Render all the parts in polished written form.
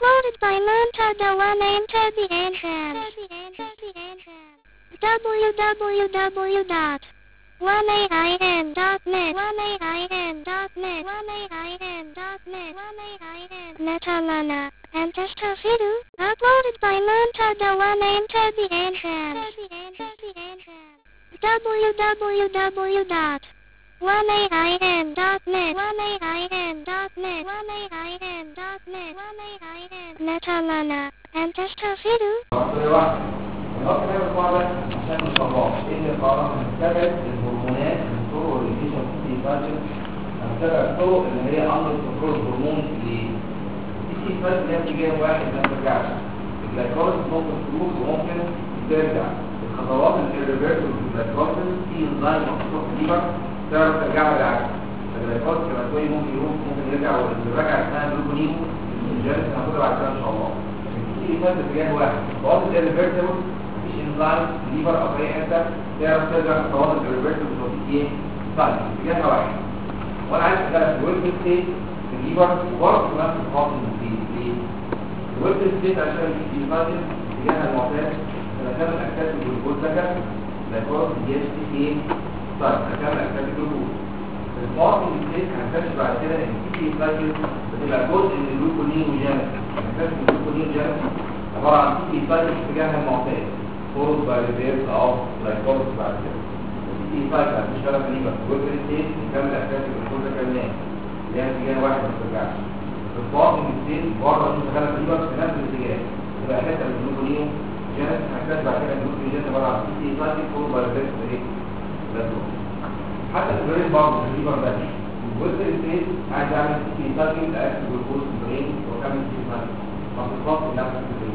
Uploaded by Montada One Enter the Entrance. www.1ain.net Metalana and Testafidu. Uploaded by Montada One Enter the Entrance. www.1ain.net Metalana and Testafidu. النقطة هي القاعدة عشان ما نشرحهاش إن القاعدة هنتبع الهرمونات الطرق والإنفيشن في فاجن هنتبع الطرق اللي هي أمر كنترول الهرمون اللي في فاجن ليها اتجاه واحد ما ترجعش الجلايكوز ممكن تروح وممكن ترجع الخطوات الريفيرسبل في الجلايكوز في انزيم مخصوص في الليفر تعرف ترجعها بالعكس الجلايكوز كيماوي ممكن يروح ممكن يرجع والرجعة اسمها جلوكونيو الجلس هناخدها بعد كده إن شاء الله في فاجن اتجاه واحد الخطوات الريفيرسبل انزيم ليفر او اي حته تعرف ترجع خطوات الريفيرسبل بتوصيل ايه طيب اتجاه واحد وانا عايز اشتغل في ويب ستيت في الليفر وبرضه نفس الخط المفيد ليه؟ الويب ستيت عشان في فاجن اتجاه المعتاد انا كامل اكتاف الجلوكوز ده جلايكوز دي اتش تي ايه طيب انا كامل اكتاف الجلوكوز الفاجن ستيت هنكتشف بعد كده ان في فاجن بتبقى جزء من الجلوكونيوجينيس هنكتشف ان الجلوكونيوجينيس عباره عن في فاجن اتجاه المعتاد فورد باي ريفيرس او لايكوز بعد كده في فايده هتشتغل في الليفر ويب ستيت نكمل اساسي بالكل كمان اللي هي اتجاه واحد ما ترجعش الفاضل ستيت بره مش شغاله في الليفر في نفس الاتجاه تبقى حته من الجلوكونيوم جانب هنحتاج بعد كده الجلوكونيوم عباره عن في فايده فورد باي ريفيرس ايه لايكوز حتى في البرين برضه في الليفر ده ويب ستيت عايز اعمل في فايده لاكل جلوكوز في البرين واكمل في فايده فبالظبط نفس الفكره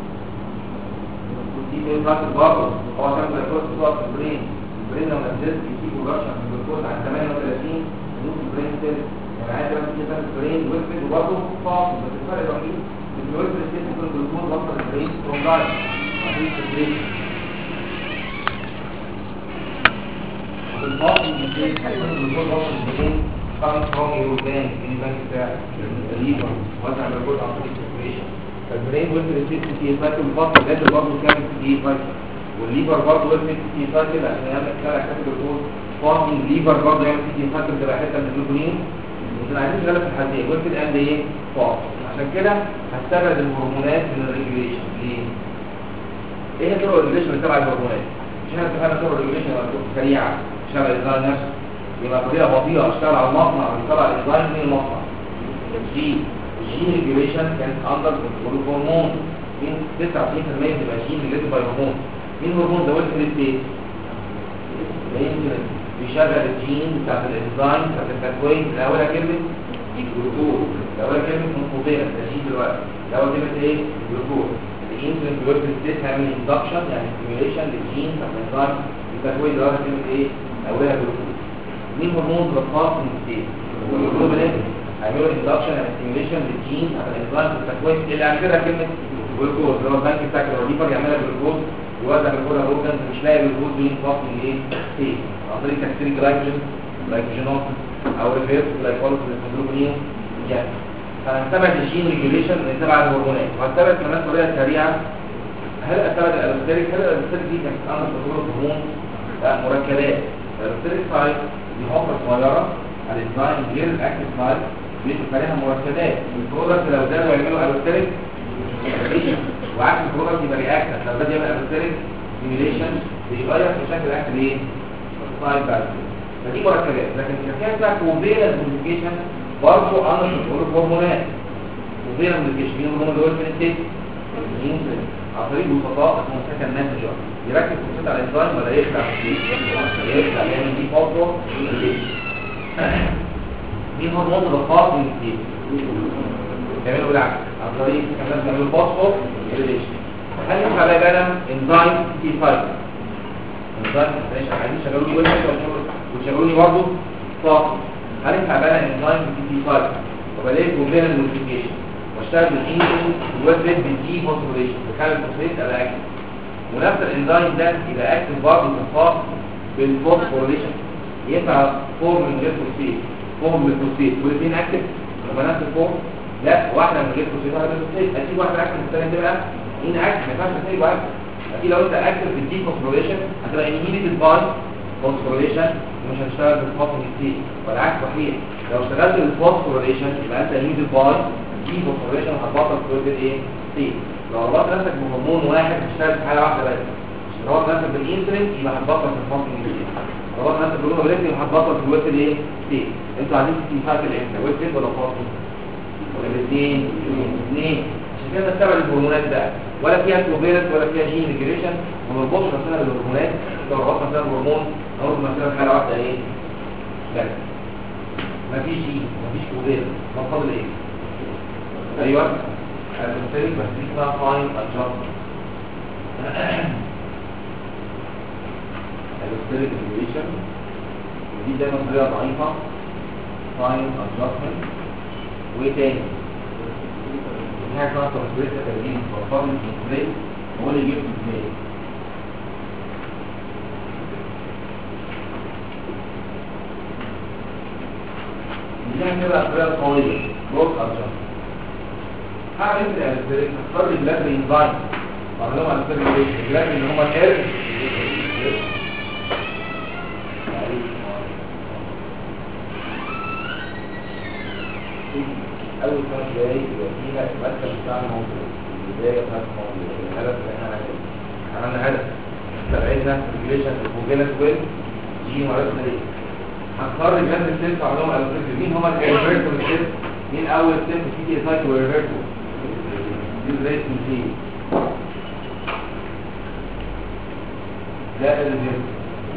دي بيبقى برضه هو كان جلوكوز بتقف في البرين لما نزلت في برودكشن من الجلوكوز عن 38 نص البرين سيل يعني عايز اعمل كده في البرين ويفرد وبرضه فاصل بس الفرق الوحيد ان الويفرد سيل ممكن الجلوكوز وصل البرين فروم لاين عشان في البرين الفاصل من البرين هيكون الجلوكوز وصل البرين coming from your brain in the بتاع الليفر وزع الجلوكوز عن طريق السيركيوليشن فالبرين ويفرد سيل في سايكل الفاصل لازم برضه كامل في سايكل والليفر برضه ويفرد في سايكل عشان يعمل كده حته الجلوكوز فاصل الليفر برضه يعمل في سايكل تبقى حته من الجلوكونين احنا عايزين نغلب في الحالتين ويفرد اند ايه فاصل عشان كده هستبعد الهرمونات من الريجوليشن ليه؟ ايه هي طرق الريجوليشن اللي تبع الهرمونات؟ مش احنا اتفقنا طرق الريجوليشن سريعه اشتغل الانزيم نفسه يبقى طريقه بطيئه اشتغل على المصنع ويطلع الانزيم من المصنع الجين ريجوليشن كانت اندر كنترول هرمون من 99% بتبقى جين ريليتد باي هرمون مين هرمون ده ويلفرد ستيت بيشغل الجين بتاعت الانزيم بتاعت التكوين الاولى كلمه جلوكوز الاولى كلمه منقوطيه الجين دلوقتي الاول كلمه ايه جلوكوز الانسولين في الويلفرد ستيت هيعمل اندكشن يعني ستيميوليشن للجين بتاعت الانزيم التكوين الاولى كلمه ايه اولها جلوكوز مين هرمون الخاص من الستيت الجلوكوز هيعملوا اندكشن يعني ستيميوليشن للجين بتاعت الانزيم التكوين اللي عن كده كلمه جلوكوز اللي هو البنك بتاعك الليفر يعملها جلوكوز يوزع الجلوكوز اورجانز مش لاقي الجلوكوز بين فاصل ايه ايه عن طريق تكسير جلايكوجينوز او ريفيرس جلايكوليز للجلوكونين يعني فهنستبعد الجين ريجوليشن ونتبع الهرمونات وهنستبعد كمان طريقه سريعه هل استبعد الالوستيريك دي كانت عامله تطور الهرمون مركبات الالوستيريك سايت دي حفره صغيره على الانزيم غير الاكتيف سايت بيشوف عليها مركبات البرودكت لو زادوا يعملوا الوستيريك وعكس البرودكت يبقى رياكشن لو ده يعمل الوستيريك ستيميوليشن بيغير في شكل الاكل ايه السايت بعد فدي مركبات لكن كان فيها كوفيلنت موديفيكيشن برضه انا بقول هرمونات كوفيلنت موديفيكيشن مين الهرمون دول في الستيت عن طريق بسطاء اسمه سكن مانجر يركز في على الانزيم ولا يخلع يخلع يعني دي برضه دي هرمون الخاص من الستيت كمان بالعكس عن طريق كمان بنعمل فوسفور ريليشن هل ينفع بقى بقى انزيم تي 5 انزيم ماشي عايزين يشغلوني ويب ويشغلوني برضه فاصل هل ينفع بقى انزيم تي 5 وبلاقي كومبلين موديفيكيشن واشتغل بالانزيم ويفرد بالدي فوسفوريشن بخلي الفوسفوريت يبقى اكتف ونفس الانزيم ده يبقى اكتف برضه في الفاصل بالفوسفوريشن ينفع فورم من غير فوسفيت فورم بالفوسفيت والاثنين اكتف يبقى نفس الفورم لا واحده من غير فوسفيت واحده بالفوسفيت، اكيد واحده اكتف والثانيه تبقى ان اكتف، ما ينفعش تسيب واحد. اكيد لو انت اكتف في الدي فوسفوريليشن هتبقى انهيبيتد باي فوسفوريليشن ومش هتشتغل بالفوسفوريل ستيت، والعكس صحيح. لو اشتغلت بالفوسفوريليشن يبقى انت انهيبيتد باي دي فوسفوريليشن وهتبطل فلويد ايه ستيت. لو ربطت نفسك بهرمون واحد هتشتغل في حاله واحده بس، لو ربطت نفسك بالانسولين يبقى هتبطل في الفوسفوريل ستيت، لو ربطت نفسك بالهرمون يبقى هتبطل في الويت الايه ستيت. انتوا عايزين تستفادوا الامتى ويت ستيت ولا فوسفوريل ولا الاثنين؟ الاثنين. عشان كده نتبع الهرمونات بقى، ولا فيها كوفيرنس ولا فيها جين ريجريشن، وما نربطش نفسنا بالهرمونات. لو ربطنا نفسنا بالهرمون نربط نفسنا بحاله واحده ايه بس، مفيش جين مفيش كوفيرنس، ما فاضل ايه؟ ايوه الفيريك بس دي اسمها فاين ادجستمنت. الفيريك ريجريشن ودي دايما طريقه ضعيفه. فاين ادجستمنت وايه تاني؟ في حاجه اسمها ترانسفيرس ترجيم بفضل الترانسفيرس هو اللي جبته ازاي؟ دي هتبقى طريقه قويه جروث ادجستمنت. هعمل ايه في الفيريك؟ هختار الجلاد انزايم واعمل لهم على الفيريك الجلاد اللي هم الارز اول 5 دقايق يبقى فيها المركز بتاع الموضوع، البدايه بتاعت الموضوع، الهدف اللي احنا عملنا هدف استبعدنا ريجوليشن الكوفيلنت ويل جين وعرفنا ليه. هنختار الجلاند ستيبس وعملهم على الفيريك. مين هما الريفيرتو ستيبس؟ مين اول ستيب في تي سايكل ريفيرتو؟ دي بدايه التنسيق. ده الريفيرتو.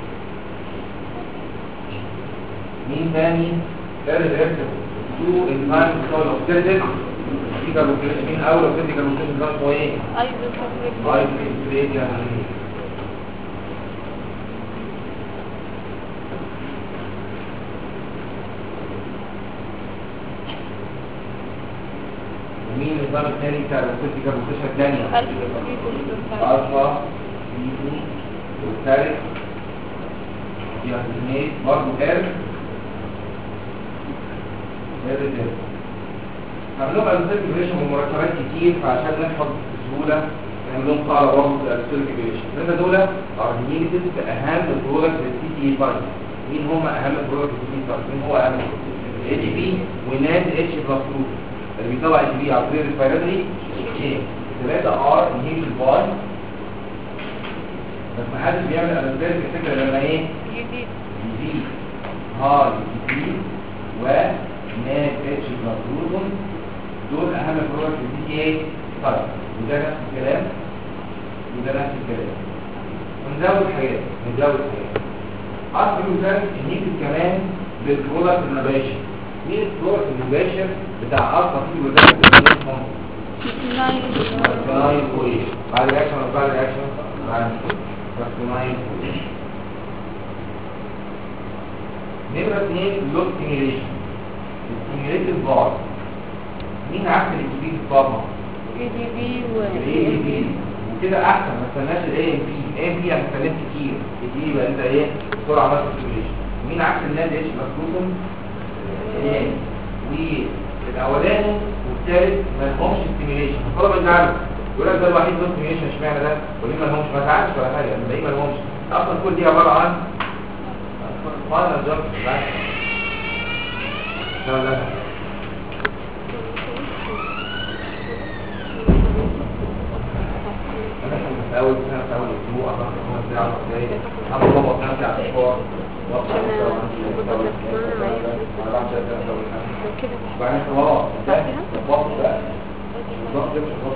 مين تاني؟ ده الريفيرتو. تو انزايم بتوع الاوكسيديتيف دي كاربوكسيليشن. مين اول اوكسيديتيف كاربوكسيليشن ده اسمه ايه؟ ايزوكسيليت يعني. مين النظام الثاني بتاع الاوكسيديتيف كاربوكسيليشن الثانيه؟ الفا بيتو والثالث يعني برضه هعمل لهم السيركيوليشن بمركبات كتير فعشان نحفظ بسهوله نعمل لهم قاعده برضه السيركيوليشن. الثلاثه دول ارجينيتيف اهم برودكت للسي تي 5. مين هم اهم برودكت للسي تي 5؟ مين هو اهم؟ الاتش بي وناد اتش بلس 2 اللي بيطلع اتش بي على طريق الريسبيراتوري تشين. الثلاثه ار انهيبيتد باي بس ما حدش بيعمل الانسيرك الفكره لما ايه؟ يزيد هاي يزيد و ناد اتش بلس دول اهم برودكت في دي ايه طيب وده نفس الكلام وده نفس الكلام. ونزود حاجات اصل مثال نيجي كمان بالبرودكت المباشر. مين البرودكت المباشر بتاع اصلا في وزاره الاسمهم ناين كويس بعد الاكشن بعد ناين كويس. نمرة 2 لوك ستيميليشن ستيميليتد بار. مين عارف الجديد بابا؟ اي وكده احسن ما استناش الاي ام بي هنتكلم كتير دي يبقى انت ايه بسرعه عملت ستيميليشن. مين عارف الناد اتش مكتوبهم؟ والاولاني والثالث ما لهمش ستيميليشن. الطلبه اللي عارف يقول لك ده الوحيد له ستيميليشن اشمعنى ده؟ وليه ما لهمش؟ ما تعرفش ولا حاجه الباقيين ما لهمش. اصلا كل دي عباره عن فاينل جامب لا اول سنه اول اسبوع اخر 5 ساعات ازاي انا بضبط نفسي على الاسبوع بعد خلاص ظبطت بقى ظبطت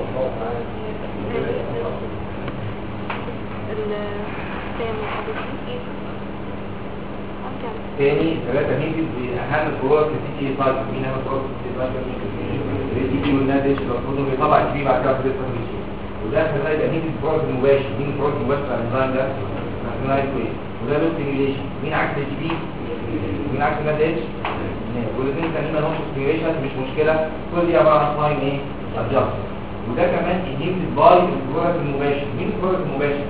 تاني 3 ميتر باهم الفروق في تي 5. مين اهم الفروق في تي 5؟ الدي بي والنادش المفروض بيطلع الدي بعد كده في التمرين. وده هتلاقي يبقى مين البروت المباشر؟ مين البروت المباشر على النظام ده؟ نايت كويس. وده له ستيميوليشن. مين عكس الاتش بي؟ مين عكس الناد اتش؟ والاثنين الثانيين ما لهمش ستيميوليشن مش مشكله. كل دي عباره عن ساين ايه؟ ادجست. وده كمان انهيبتد باي البروت المباشر. مين البروت المباشر؟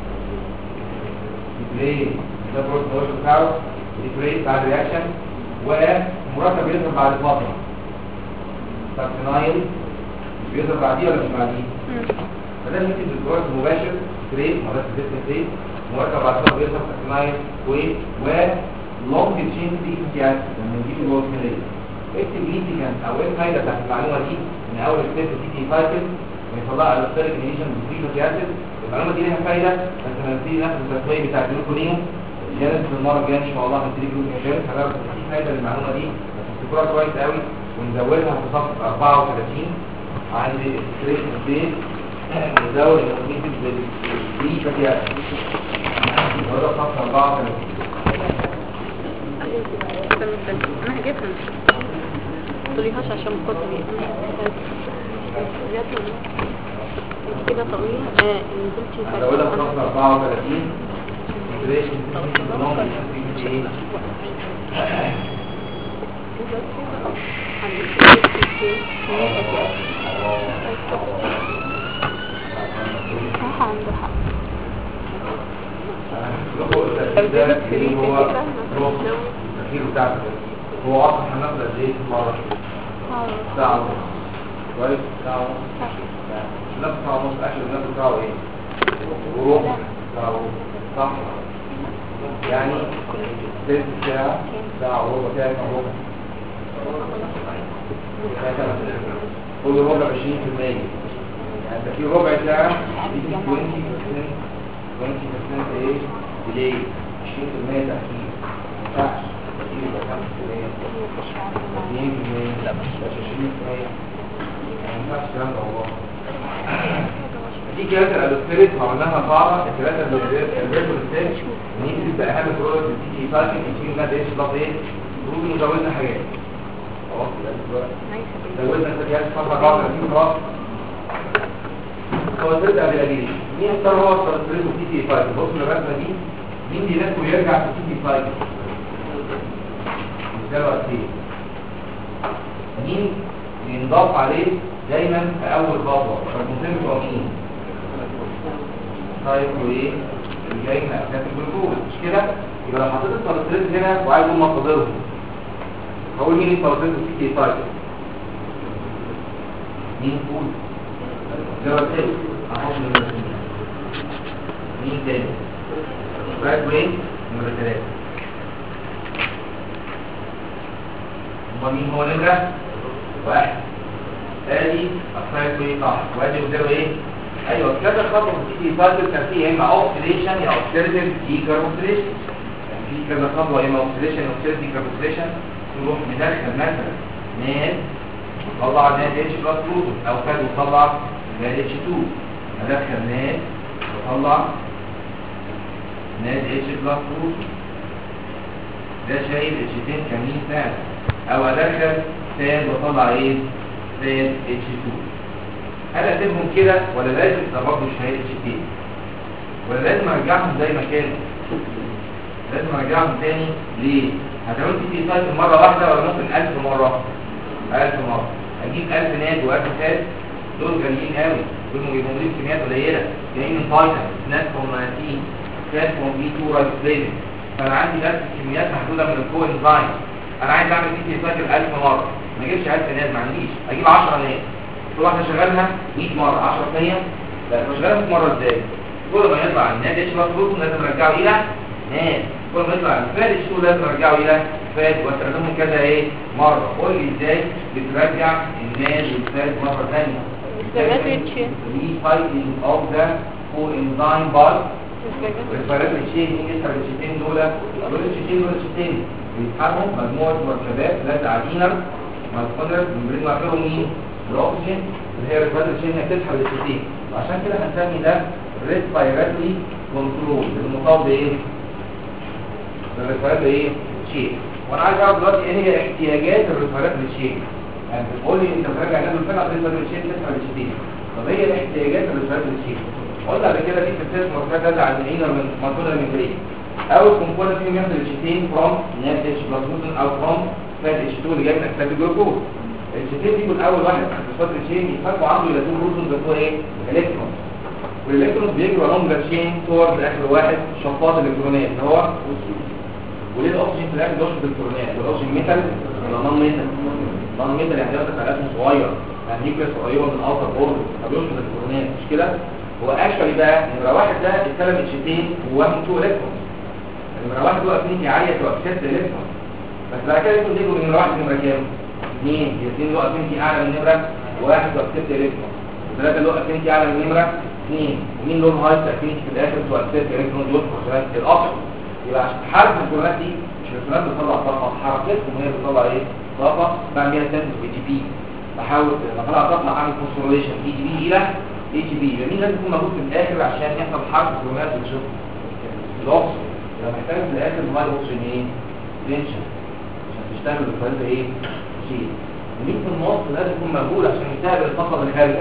ديبري. ده البروت المباشر بتاعه ديبري بعد رياكشن ومركب يظهر بعد فتره. ساكسينايل بيظهر بعديه ولا مش بعديه؟ فده ممكن بالجواز مباشر ستريت مرات ستريت مركب بعد كده بيظهر ساكسينايل و لونج تشين دي امتياز لما نجيب الجواز كليه اكتب ليتيكان او ايه الفايده بتاعت المعلومه دي ان اول ستيب في تي سايكل بيطلع على الستيريك انيشن بالفري اسيد. المعلومه دي ليها فايده بس لما نبتدي ناخد التسويه بتاع الجلوكونيوم جالس في المره الجايه ان شاء الله هنبتدي جلوكونيوم هنعرف في فايده للمعلومه دي بس تذكرها كويس قوي ونزودها في صفحه 34 عند الستريشن ستيت نزود الموجودين بالفري اسيد وده صفحه 34. انا هجيبها متقوليهاش عشان خاطري كده طويله نزلتي هزودها في صفحه 34 سيتويشن صح عنده حق هو اصلا هناخد قد ايه مره؟ ساعه ونص كويس ساعه ونص نفس ساعه ونص اخر النفس بتاعه ايه؟ وربع ساعه صح يعني تلت ساعه ساعه وربع كده كام ربع؟ كل ربع 20% يعني انت في ربع ساعه يجي 20% ايه؟ ديلي 20% تاخير ما ينفعش لا مش 20% ما ينفعش الكلام ده والله. دي كلات الالوستريت عملناها صعبه الكلات الالوستريت نيجي باهم برودكت بتيجي سايكل كتير ما دايش ضغط ايه ممكن نزودنا حاجات خلاص زودنا سريات فتره بعد 30 خلاص هو تبدا بالابيليشن مين اختار هو الالوستريت وتيجي سايكل بص الرسمه دي مين بيناسبه يرجع في تيجي سايكل دلوقتي مين ينضاف عليه دايما في اول خطوه فالمهم هو مين طيب وايه اللي جاي من اساس الجلوكوز مش كده يبقى لو حطيت السلسلات هنا وعايز اقول مصادرهم هقول مين السلسلات في طيب مين فول دلوقتي احط مين تاني رايت وين نمرة 3 مين هو نمرة 1 ادي السايد وين صح وادي قدامه ايه ايوه كذا خطوه في سايكل كان فيه يا اما اوكسيديشن يا اوكسيديتيف ديكربوكسيليشن في كذا خطوه يا اما اوكسيديشن يا اوكسيديتيف ديكربوكسيليشن نروح ندخل مثلا ناد نطلع ناد اتش بلس بروتون او كان نطلع ناد اتش 2 ادخل ناد واطلع ناد اتش بلس بروتون ده شايل اتش 2 كاملين فعلا او ادخل ساد واطلع ايه ساد اتش 2 هل اسيبهم كده ولا لازم ده برضه شايل اتش 2 ولا لازم ارجعهم زي ما كانوا لازم ارجعهم تاني ليه هتعمل في سايكل مره واحده ولا ممكن 1000 مره 1000 مره اجيب 1000 ناد و1000 ساد دول غاليين قوي دول بيجيبوا لي كميات قليله جايين من فايتامين ناد فورماتين ساد فورم بي 2 رايبوفلافين فانا عندي بس كميات محدوده من الكو انزايم انا عايز اعمل في سايكل 1000 مره ما اجيبش 1000 ناد ما عنديش اجيب 10 ناد كل واحده شغالها 100 مره 10 ثانيه لا شغالها 100 مره ازاي كل ما يطلع الناد اتش بلس لازم ارجعه الى ناد كل ما يطلع الفاد اتش 2 لازم ارجعه الى فاد واستخدمه كذا ايه مره قول لي ازاي بترجع الناد والفاد مره ثانيه recycling of the coenzyme part والفرق الشيء مين يسحب الشيتين دول الشيتين بيسحبوا مجموعه مركبات ثلاثه عدينه مالكونر ممبرين واخرهم مين الاكسجين اللي هي الفرق الشيء هي بتسحب الشيتين وعشان كده هنسمي ده ريسبيراتوري كنترول المقابل بايه الريسبيراتوري ايه شيء وانا عايز اعرف دلوقتي ايه هي احتياجات الريسبيراتوري للشيء يعني بتقول لي انت بتراجع نازل فين على الريسبيراتوري شيء تسحب الشيتين طب هي الاحتياجات الريسبيراتوري للشيء قلنا قبل كده في تفسير مركبات عن الانر من ماتورا ميمبرين اول كومبوننت فيهم ياخد الشيتين فروم ناد اتش بلس بروتون او فروم فات اتش 2 اللي جاي من اكسده الجلوكوز الشيتين دي يكون اول واحد في الفات الشين يفرقوا عنده الى 2 بروتون بتوع ايه الكترون والالكترون بيجروا along the chain toward اخر واحد شفاط الالكترونات اللي هو وليه الاكسجين في الاخر دوشه الالكترونات والاكسجين ميتال ولا نون ميتال نون ميتال يعني ده خلايا صغير، يعني نيوكليس قريبه من الاوتر بورد فبيشبه الكورونات مش كده؟ هو اكشولي بقى نمره واحد ده اتكلم اتشتين وواحد 2 الكترون، نمره واحد له افينيتي عاليه تبقى 6 الكترون، بس بعد كده يكون ديجو نمره واحد نمره كام؟ 2، الاثنين له افينيتي اعلى من نمره واحد تبقى 6 الكترون، وثلاثه له افينيتي اعلى من نمره 2، ومين له هاي افينيتي في الاخر تبقى 6 الكترون دول كورونات الاصل. يبقى عشان حركه الكورونات دي مش الكورونات بتطلع طاقه، حركتهم هي بتطلع ايه؟ طاقه بعمل بيها سنس اي جي بي، بحاول لما اطلع طاقه اعمل كونسوليشن اي جي بي الى اي جي بي. مين لازم يكون موجود في الاخر عشان يحصل حركه الكورونات وتشوف الاوكسجين؟ يبقى محتاج في الاخر هاي اوكسجين ايه؟ تنشن عشان تشتغل بالطريقه ايه؟ شيء. ومين في النص لازم يكون موجود عشان يستقبل الطاقه اللي خارجه.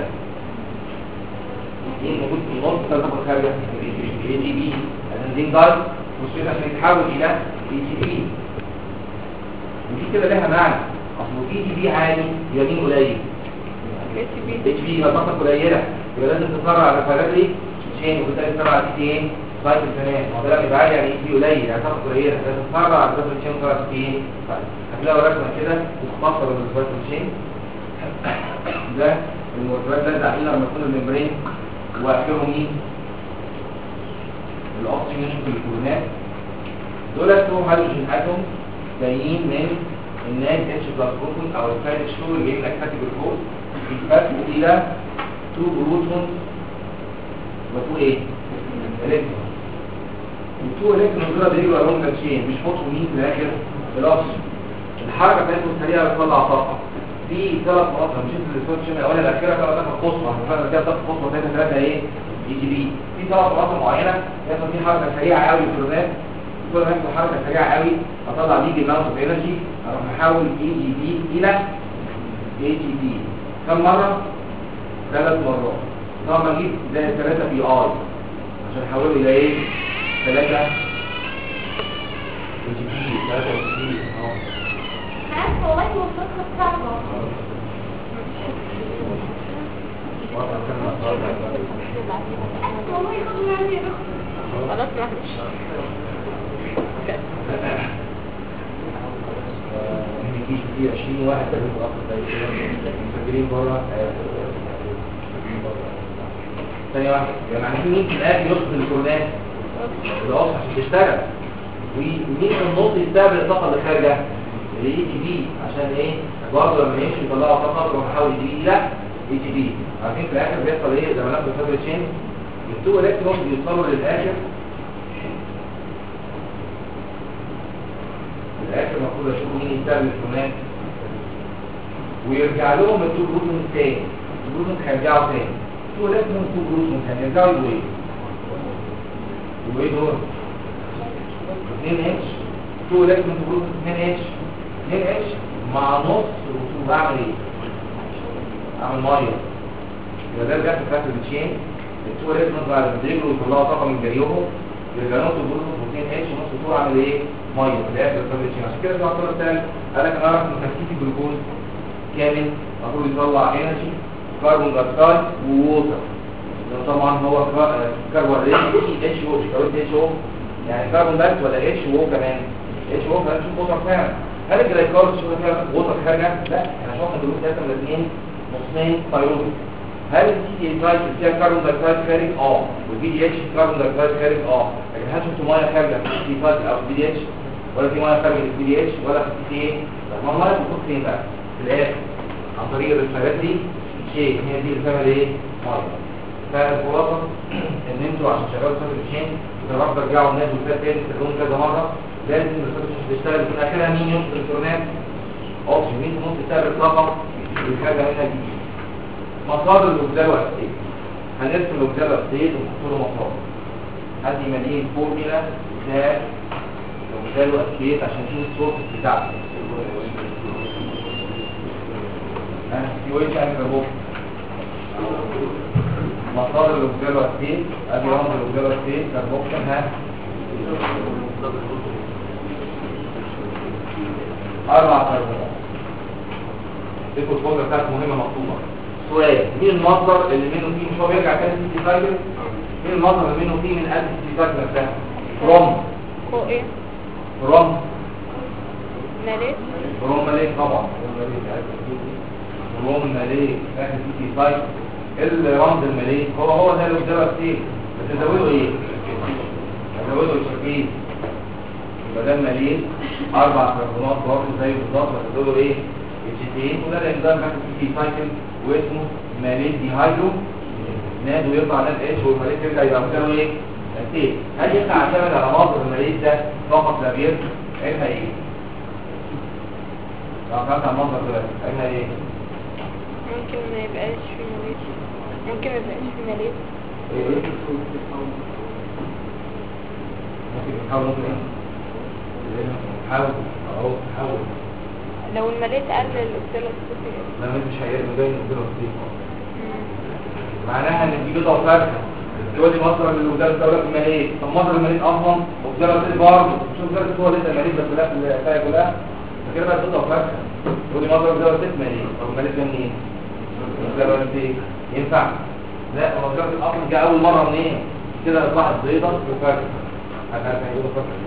مين موجود في النص بتاع الطاقه الخارجه؟ اي جي بي الانزيم دايت والسويت عشان يتحول الى اي جي بي. ودي كده لها معنى، اصل اي جي بي عالي يبقى مين قليل؟ اتش بي يبقى طاقه قليله، يبقى لازم تتفرع على فلاتري تشين وبالتالي تتفرع على تي ان سايكل كمان. ما هو ده بيبقى عالي يعني اتش بي قليل يعني طاقه قليله، لازم تتفرع على فلاتري تشين وتتفرع على تي ان. هتلاقوا رسمه كده مختصره للفلاتري تشين. ده المركبات ده تعمل لما يكون الممبرين واخره مين؟ الاكسجين في الكورونات. دول اسمهم هيدروجين اتوم جايين من الناس اتش بلس بروتون او الفايد شو اللي جاي لك كاتب الكود بيتفتحوا الى 2 بروتون و2 ايه؟ الكترون. ال2 الكترون دول بيجوا لهم تشين مش فوتو مين في الاخر؟ الاكسجين. الحركه بتاعتهم سريعه بتطلع طاقه. في ثلاث مناطق مش الريسيرش الاولى الاخيره ثلاث طاقه قصوى، هنفرق كده طاقه قصوى ثلاثه ايه؟ اي جي بي. في ثلاث مناطق معينه يحصل في حركه سريعه قوي في الكترونات، كل ما يحصل حركه سريعه قوي هطلع بيجي اماونت اوف انرجي، اروح احول اي جي بي الى اي جي بي. كم مره؟ 3 مرات. طبعا اجيب زي 3 بي اي عشان احوله الى ايه؟ 3 اي جي بي 3 اي جي بي اهو. عارفه والله وصلت الصعبه. والله خلينا عندي خلاص معلش. في 20 واحد في الأصل مسجلين بره. ثانية واحدة يعني مين في الآخر يدخل الكورونات الأصل عشان تشتغل، ومين في النص يستقبل الطاقة اللي خارجة الاي جي بي عشان ايه؟ برضه لما يمشي يطلعوا طاقة يروح يحول اي جي بي لا اي جي بي. عارفين في الآخر بيحصل ايه؟ زي ما ناخد الفابري تشين ال2 الكترون بيوصلوا للآخر. الآخر المفروض أشوف مين يستقبل الكورونات ويرجع لهم ال2 بروتون تاني. البروتون هيرجعوا تاني. تو لازم 2 بروتون هيرجعوا يبقوا ايه؟ يبقوا ايه دول؟ 2 اتش. تو لازم 2 بروتون 2 اتش. 2 اتش مع نص الرسوم بعمل ايه؟ اعمل ميه. يبقى ده الجهاز بتاعت التشين. التو لازم بعد ما بيجروا يطلعوا طاقه من جريهم يرجعوا نص البروتون 2 اتش ونص التو اعمل ايه؟ ميه في الاخر بتاعت التشين. عشان كده في عطار الثالث قال لك انا اعرف ان تركيز الجلوكوز كامل المفروض يطلع انرجي كربون دايوكسيد ووتر. طبعا هو كربون اتش او مش كربون اتش او يعني كربون دايوكسيد ولا اتش او كمان اتش او كمان شوف ووتر فعلا. هل الجلايكوز شوف فيها ووتر خارجه؟ لا احنا شفنا دول ثلاثه من الاثنين نصين ثايرويد. هل السي دي اي فيها كربون دايوكسيد خارج؟ والبي دي اتش كربون دايوكسيد خارج لكن هل شفتوا ميه خارجه في السي دي او البي دي اتش ولا في ميه خارجه في البي دي اتش ولا في السي اي؟ طب ما الميه بتخرج فين بقى؟ في الاخر عن طريق الريسبيراتوري شيء هي دي اللي بتعمل ايه؟ ميه. فالخلاصه ان انتوا عشان شغالوا في الشين تقدروا ترجعوا الناس وفات تاني تستخدموا كذا مره لازم الريسبيراتوري تشتغل في اخرها مين يوصل الالكترونات؟ اوكسجين. مين ممكن تستقبل الطاقه اللي خارجه منها دي؟ مصادر الاوكسال والاسيد. هنرسم الاوكسال والاسيد ونحط له مصادر. هدي مليين فورميلا بتاع الاوكسال والاسيد عشان نشوف السورس بتاعته. سيويتش عن الربوك مصادر الاوكسال والاسيد ادي رمز الاوكسال والاسيد كاربوكسن ها 4 كربونات. ديكو الفوزة بتاعت مهمة مطلوبة. سؤال مين المصدر اللي منه فيه مش هو بيرجع تاني سي سايكل؟ مين المصدر اللي منه فيه من قلب سي سايكل نفسها؟ فروم ايه؟ فروم ماليت بروم ماليك طبعا بروم ماليك فاكر في سايت الرمز الماليك هو ده اللي قدامك كتير بس تزوده ايه؟ تزوده الشكيل بدل ماليك 4 كربونات برضه زي بالظبط هتزوده ايه؟ الجيتين وده الانزيم فاكر في سايكل واسمه ماليك ديهايدرو ناد ويطلع ناد اتش والماليك يرجع يبقى مكانه ايه؟ اكيد هل ينفع اعتمد على مصدر الماليك ده فقط لا غير؟ عينها ايه؟ لو اعتمدت على المصدر دلوقتي عينها ايه؟ ممكن ما يبقاش في ماليت ممكن ما يبقاش في ماليت ايه؟ ممكن نحاول نحاول اهو نحاول لو الماليت قل الاوكسالات لا مش هيرمي جاي نقدر نصيب معناها ان دي بيضه وفرخه تقول لي مصدر للوزاره الدوله الماليه طب مصدر الماليه اصلا وزاره الدوله برضه شوف وزاره هو لسه الماليه بس لا الفرق كلها فكده بقى بيضه وفرخه تقول لي مصدر وزاره الماليه طب الماليه ده منين؟ وزاره الدوله ينفع؟ لا هو وزاره الاصل جه اول مره منين؟ كده اصبحت بيضه وفرخه هتعرف يعني بيضه وفرخه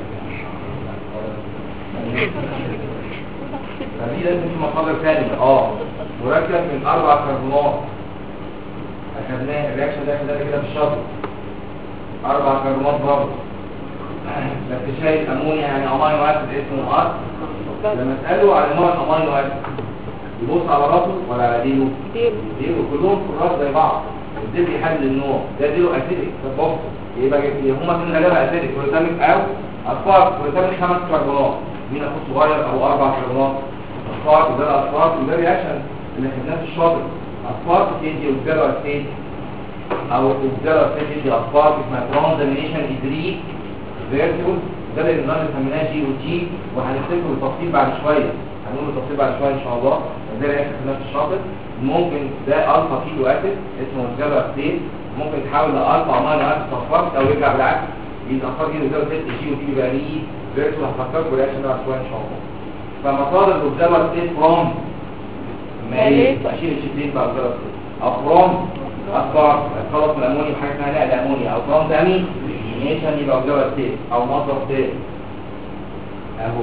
فدي لازم في مصادر ثانيه مركب من 4 كربونات اخدناه الرياكشن ده كده في الشاطئ 4 كربونات برضه بس شايل امونيا يعني امينو اسيد اسمه ار لما اساله على نوع الامينو اسيد يبص على راسه ولا على ديله؟ ديله كلهم في الراس زي بعض الديل بيحدد النوع ده ديله اسيدك فبص يبقى هما الاثنين غالبا اسيدك بروتاميك او اصفار بروتاميك 5 كربونات مين اخد صغير او 4 كربونات اصفار وده الاصفار وده رياكشن اللي خدناه في الشاطئ اصفار تدي اوكسالو اسيد او اوكسالو اسيد تدي اصفار اسمها ترانزامينيشن ادريك فيرتيبل ده اللي نقدر نسميها جي او جي وهنفتكره بالتفصيل بعد شويه هنقول التفصيل بعد شويه ان شاء الله ده رياكشن خدناه في الشاطئ ممكن ده الفا كيتو اسيد اسمه اوكسالو اسيد ممكن تحول لالفا امينو اسيد صفار او يرجع بالعكس يبقى اصفار دي اوكسالو اسيد جي او جي يبقى ليه فيرتيبل هفكركم بالرياكشن ده بعد شويه ان شاء الله فمصادر الاوكسالو اسيد فروم ماليك اشيل الشتين بقى اوكسالو اسيد افرام اصفار خلص من الامونيا بحاجه اسمها نقل امونيا او فرام دامي نيشن يبقى اوكسالو اسيد او مصدر اسيد اهو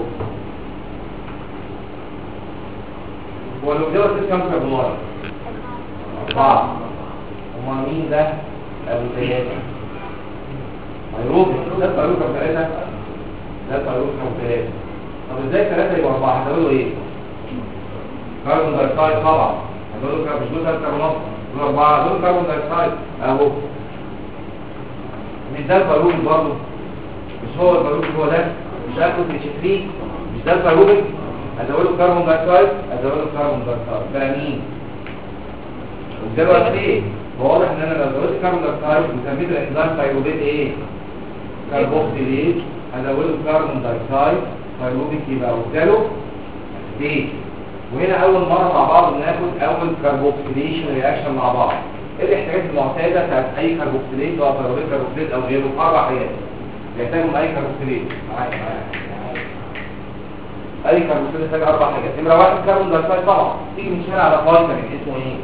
هو الاوكسالو اسيد كام كربونات؟ 4 امال مين ده؟ ابو 3 ميروبي ده الفاروق رقم 3 ده الفاروق رقم 3 طب ازاي 3 يبقى 4 هتقولوا ايه؟ كربون دايوكسيد طبعا هتقولوا مش دول 3 كربونات دول 4 دول كربون دايوكسيد اهو مش ده الفاروق برضه مش هو الفاروق هو ده مش اكل مش مش ده الفاروق هتقولوا كربون دايوكسيد هتقولوا كربون دايوكسيد بقى مين؟ وده ايه؟ واضح ان انا لو زودت كربون دايوكسيد وسميت الانزيم ثايروبيت ايه؟ كاربوكسيليز هزوده كربون دايوكسيد ثايروبيك يبقى اوكسالو اسيد وهنا اول مره مع بعض بناخد اول كاربوكسيليشن رياكشن مع بعض ايه الاحتياجات المعتاده بتاعت اي كاربوكسيليز او ثايروبيك كاربوكسيليز او غيره 4 حاجات بيحتاجوا اي كاربوكسيليز اي كاربوكسيليز محتاج 4 حاجات نمره 1 كربون دايوكسيد طبعا تيجي من شارع على فيتامين اسمه ايه؟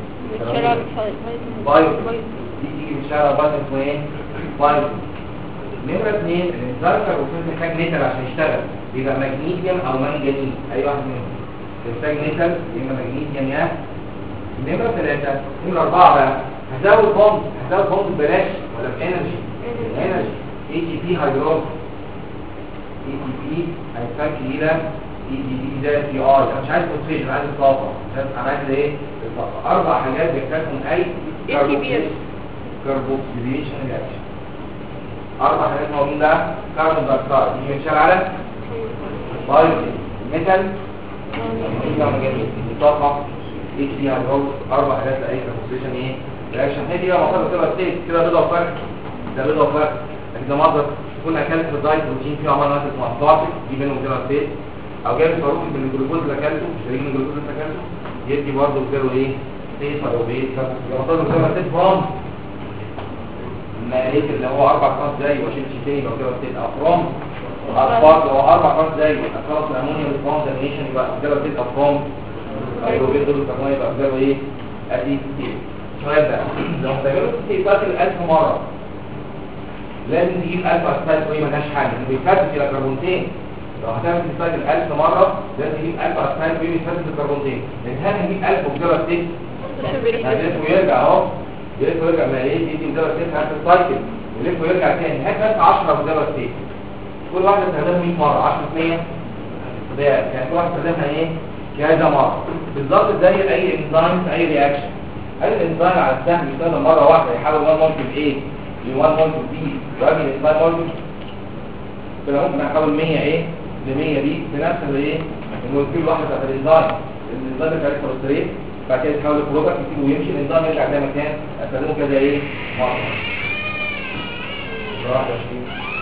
فيتامين تيجي من شارع فيتامين اسمه ايه؟ فيتامين نمرة 2 الانزيم كاربوكسيليز محتاج نيتال عشان يشتغل يبقى مغنيسيوم او منجنيز اي واحد منهم محتاج نيتال يا اما مغنيسيوم يا نمرة 3 نمرة 4 بقى هزود بوند ببلاش ولا بانرجي؟ انرجي اي تي بي هيدروز اي تي بي هيتفك الى اي تي بي زائد بي ار انا مش عايز اوكسجين عايز طاقه انا عايز ايه؟ الطاقه 4 حاجات بيحتاجهم اي كاربوكسيليشن رياكشن 4 حاجات موجودين ده كربون دايوكسيد يجي يتشال على فيتامين ميتال طاقه اتش دي هيدروز 4 حاجات لاي كاربوكسيليشن ايه رياكشن هي دي مصادر كده ستيت كده بيضه وفرق ده بيضه وفرق لكن ده مصدر تكون اكلت في الدايت بروتين فيه امينو اسيد مصفاتك دي منهم كده ستيت او جايب فاروق من الجلوكوز اللي اكلته مش من الجلوكوز اللي اكلته يدي برضه كده ايه ستيت او بيت مصادر كده ستيت فرام ماليك اللي هو 4 فرنس زي واشيل تاني يبقى كده ستيت افرام اصفار لو 4 فرنس زي اخلص الامونيا والترانزامينيشن يبقى كده ستيت افرام ايروبيت دول كمان يبقى كده ايه ادي ستيت السؤال ده لو هتعملوا ستيت فاكر 1000 مره لازم تجيب الفا اسيد وايه ملهاش حل بيتفتت الى كربونتين لو هتعمل سايكل 1000 مره لازم تجيب 1000 اسماك بيبي يتفتت الكربونتين، لان هل هنجيب 1000 وبزيرو ستيت هيلف ويرجع اهو، يلف ويرجع ما ايه دي بزيرو ستيت هات السايكل يلف ويرجع تاني، هات بس 10 وبزيرو ستيت كل واحده استخدمها 100 مره 10 في 100 ده يعني كل واحده استخدمها ايه كذا مره بالظبط زي اي انزيم في اي رياكشن. اي انزيم على السهم بيستخدم مره واحده يحول 1 مولكيول A ل 1 مولكيول B يؤدي لانزيم مولكيول كده ممكن احول 100 ايه ل 100 دي بنفس الايه المولكيول الواحده بتاعت الانزيم. الانزيم ده كاركترستيك بعد كده يتحول لبرودكت يسيبه ويمشي الانزيم يرجع زي ما كان استخدمه كده ايه مره 21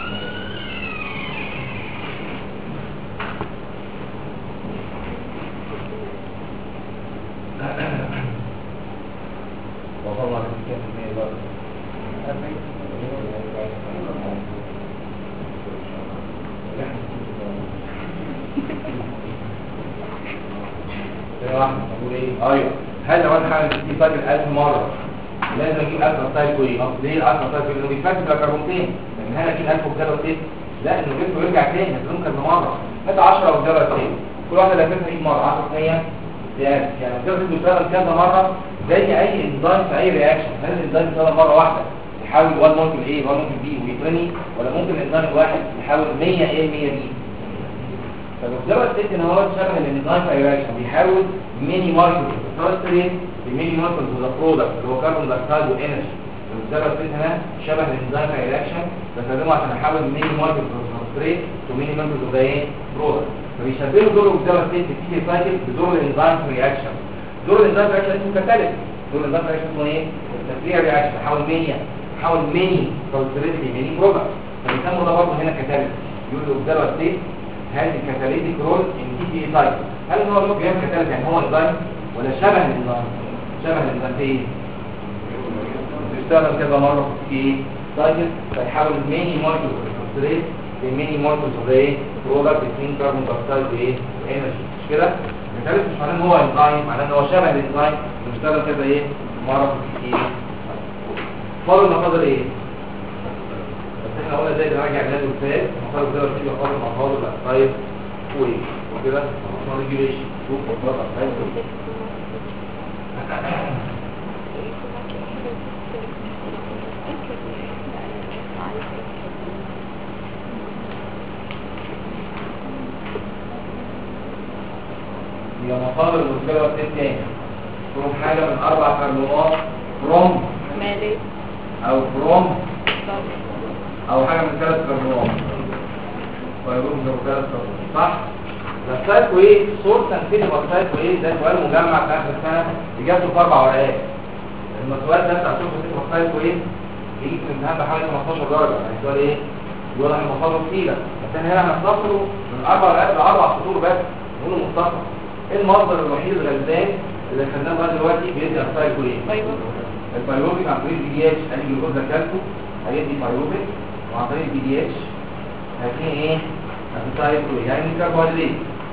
وصلنا لكام في المية بقى اقول ايه ايوه هل لو انا هعمل في سايكل 1000 مره لازم اجيب 1000 سايكل ايه ليه 1000 سايكل انه بيفكر الكربونتين لان هل اجيب 1000 وكذا وكذا لا انه بيفكر ويرجع تاني هتقوم كذا مره هات 10 وكذا تاني كل واحده لفتها 100 مره 10 ثانيه يعني الجهاز بيشتغل كذا مره زي اي انزيم في اي رياكشن. هل الانزيم بيشتغل مره واحده يحاول 1 مولكيول A 1 مولكيول B ويترمي ولا ممكن الانزيم الواحد يحاول 100 A 100 B؟ فالجهاز ستيت ان هو شبه الانزيم في اي رياكشن بيحاول ميني مولكيول ترانسفير الميني مولكيول تو ذا برودكت اللي هو كاربون دايوكسيد وانرجي. الجهاز ستيت هنا شبه الانزيم في اي رياكشن بستخدمه عشان احول ميني مولكيول ترانسفير تو ميني مولكيول تو ذا ايه برودكت. فبيشبهوا دور الجدول ستيت في سايكل بدور الانزيم في رياكشن. دور الانزيم في رياكشن اسمه كاتاليست. دور الانزيم في رياكشن اسمه ايه التفريع رياكشن حول ميني ترانسفير ميني برودكت فبيسموا ده برضه هنا كاتاليست. يقولوا الجدول ستيت هل الكاتاليتيك رول ان تي سي سايكل هل هو له بيعمل كاتاليست يعني هو انزيم ولا شبه الانزيم في ايه بيشتغل كذا مره في ايه سايكل فيحول ميني مولكيول ترانسفير الميني مولكيول اوف ايه برودكت اثنين كاربون دايوكسيد وايه انرجي مش كده الكاتاليست مش معناه ان هو انزيم معناه ان هو شبه الانزيم بيشتغل كذا ايه مره في ايه فاضل المفاضل ايه بس احنا قلنا ازاي نراجع جهاز الفاز المفاضل ده بتيجي فاضل مفاضل طيب وايه وكده مفاضل ريجوليشن شوف مفاضل طيب هي مصادر المشكلة والتين تاني فروم حاجة من 4 كربونات فروم مالي أو فروم أو حاجة من 3 كربونات ويقولون زي 3 كربونات صح؟ السايكو ايه؟ صورة تنفيذ السايكو ايه؟ ده سؤال مجمع في آخر السنة إجابته في 4 ورقات. السؤال ده بتاع صورة السايكو ايه؟ يجي في الامتحان بحوالي 15 درجة يعني سؤال ايه؟ يوضح المصادر كتيرة بس احنا هنا هنختصره من 4 ورقات ل4 سطور بس نقوله مختصر. ايه المصدر الوحيد الغلبان اللي خدناه لغايه دلوقتي بيدي السايكو ايه؟ البايروبيك عن طريق البي دي اتش ادي جلوكوز ذكرته هيدي بايروبيك وعن طريق البي دي اتش هيديني ايه؟ السايكو ايه؟ يعني الكربوهيدرات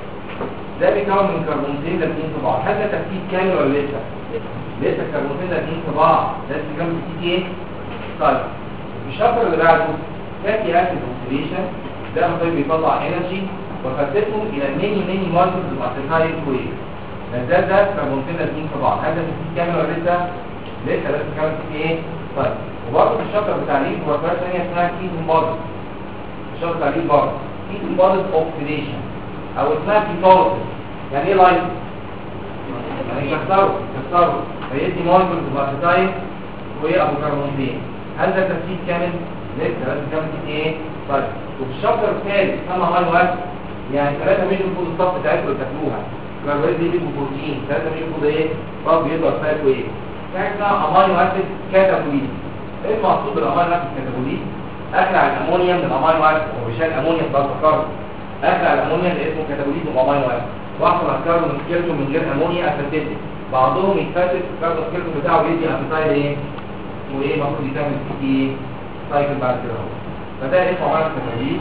ده بيتكون من كربونتين لاقيين في بعض. هل ده تركيب كامل ولا لسه؟ لسه الكربونتين لاقيين في بعض ده بيتكون من ايه؟ طيب الشابتر اللي بعده فاتي اسيد اوكسيديشن ده مثلا بيطلع انرجي وفتتهم الى ميني مولكيولز الاسيتايل كويس. ده كربونتين لاقيين في بعض. هل ده تركيب كامل ولا لسه؟ لسه لازم كامل في ايه؟ طيب وبرضه في الشابتر بتاع الريد وفات ثانيه اسمها كيتون بودز. الشابتر بتاع الريد برضه كيتون بودز اوكسيديشن او اسمها كيتوليسيس. يعني ايه لايف؟ يعني يكسروا فيدي مولكيولز الاسيتايل وايه ابو كربونتين. هل ده تركيب كامل؟ لسه لازم كامل في ايه؟ طيب وفي الشابتر الثالث اسمها هاي واكس يعني 3 مليون فود الصف بتاعتكم اللي بتاكلوها الكربوهيدرات دي بيبقوا بروتين 3 مليون فود ايه؟ برضه بيطلع سايكو ايه؟ في حاجه اسمها امينو اسيد كاتابوليز. ايه المقصود بالامينو اسيد كاتابوليز؟ اخلع الامونيا من الامينو اسيد هو بيشيل امونيا في ضغط الكربون اخلع الامونيا اللي اسمه كاتابوليز الامينو اسيد واحصل على الكربون سكيلتون من غير امونيا اسيتيك بعضهم يتفتت الكربون سكيلتون بتاعه يدي اسيتايل ايه؟ وايه المفروض يتعمل فيه سايكل بعد كده اهو. فده اسمه امينو كاتابوليز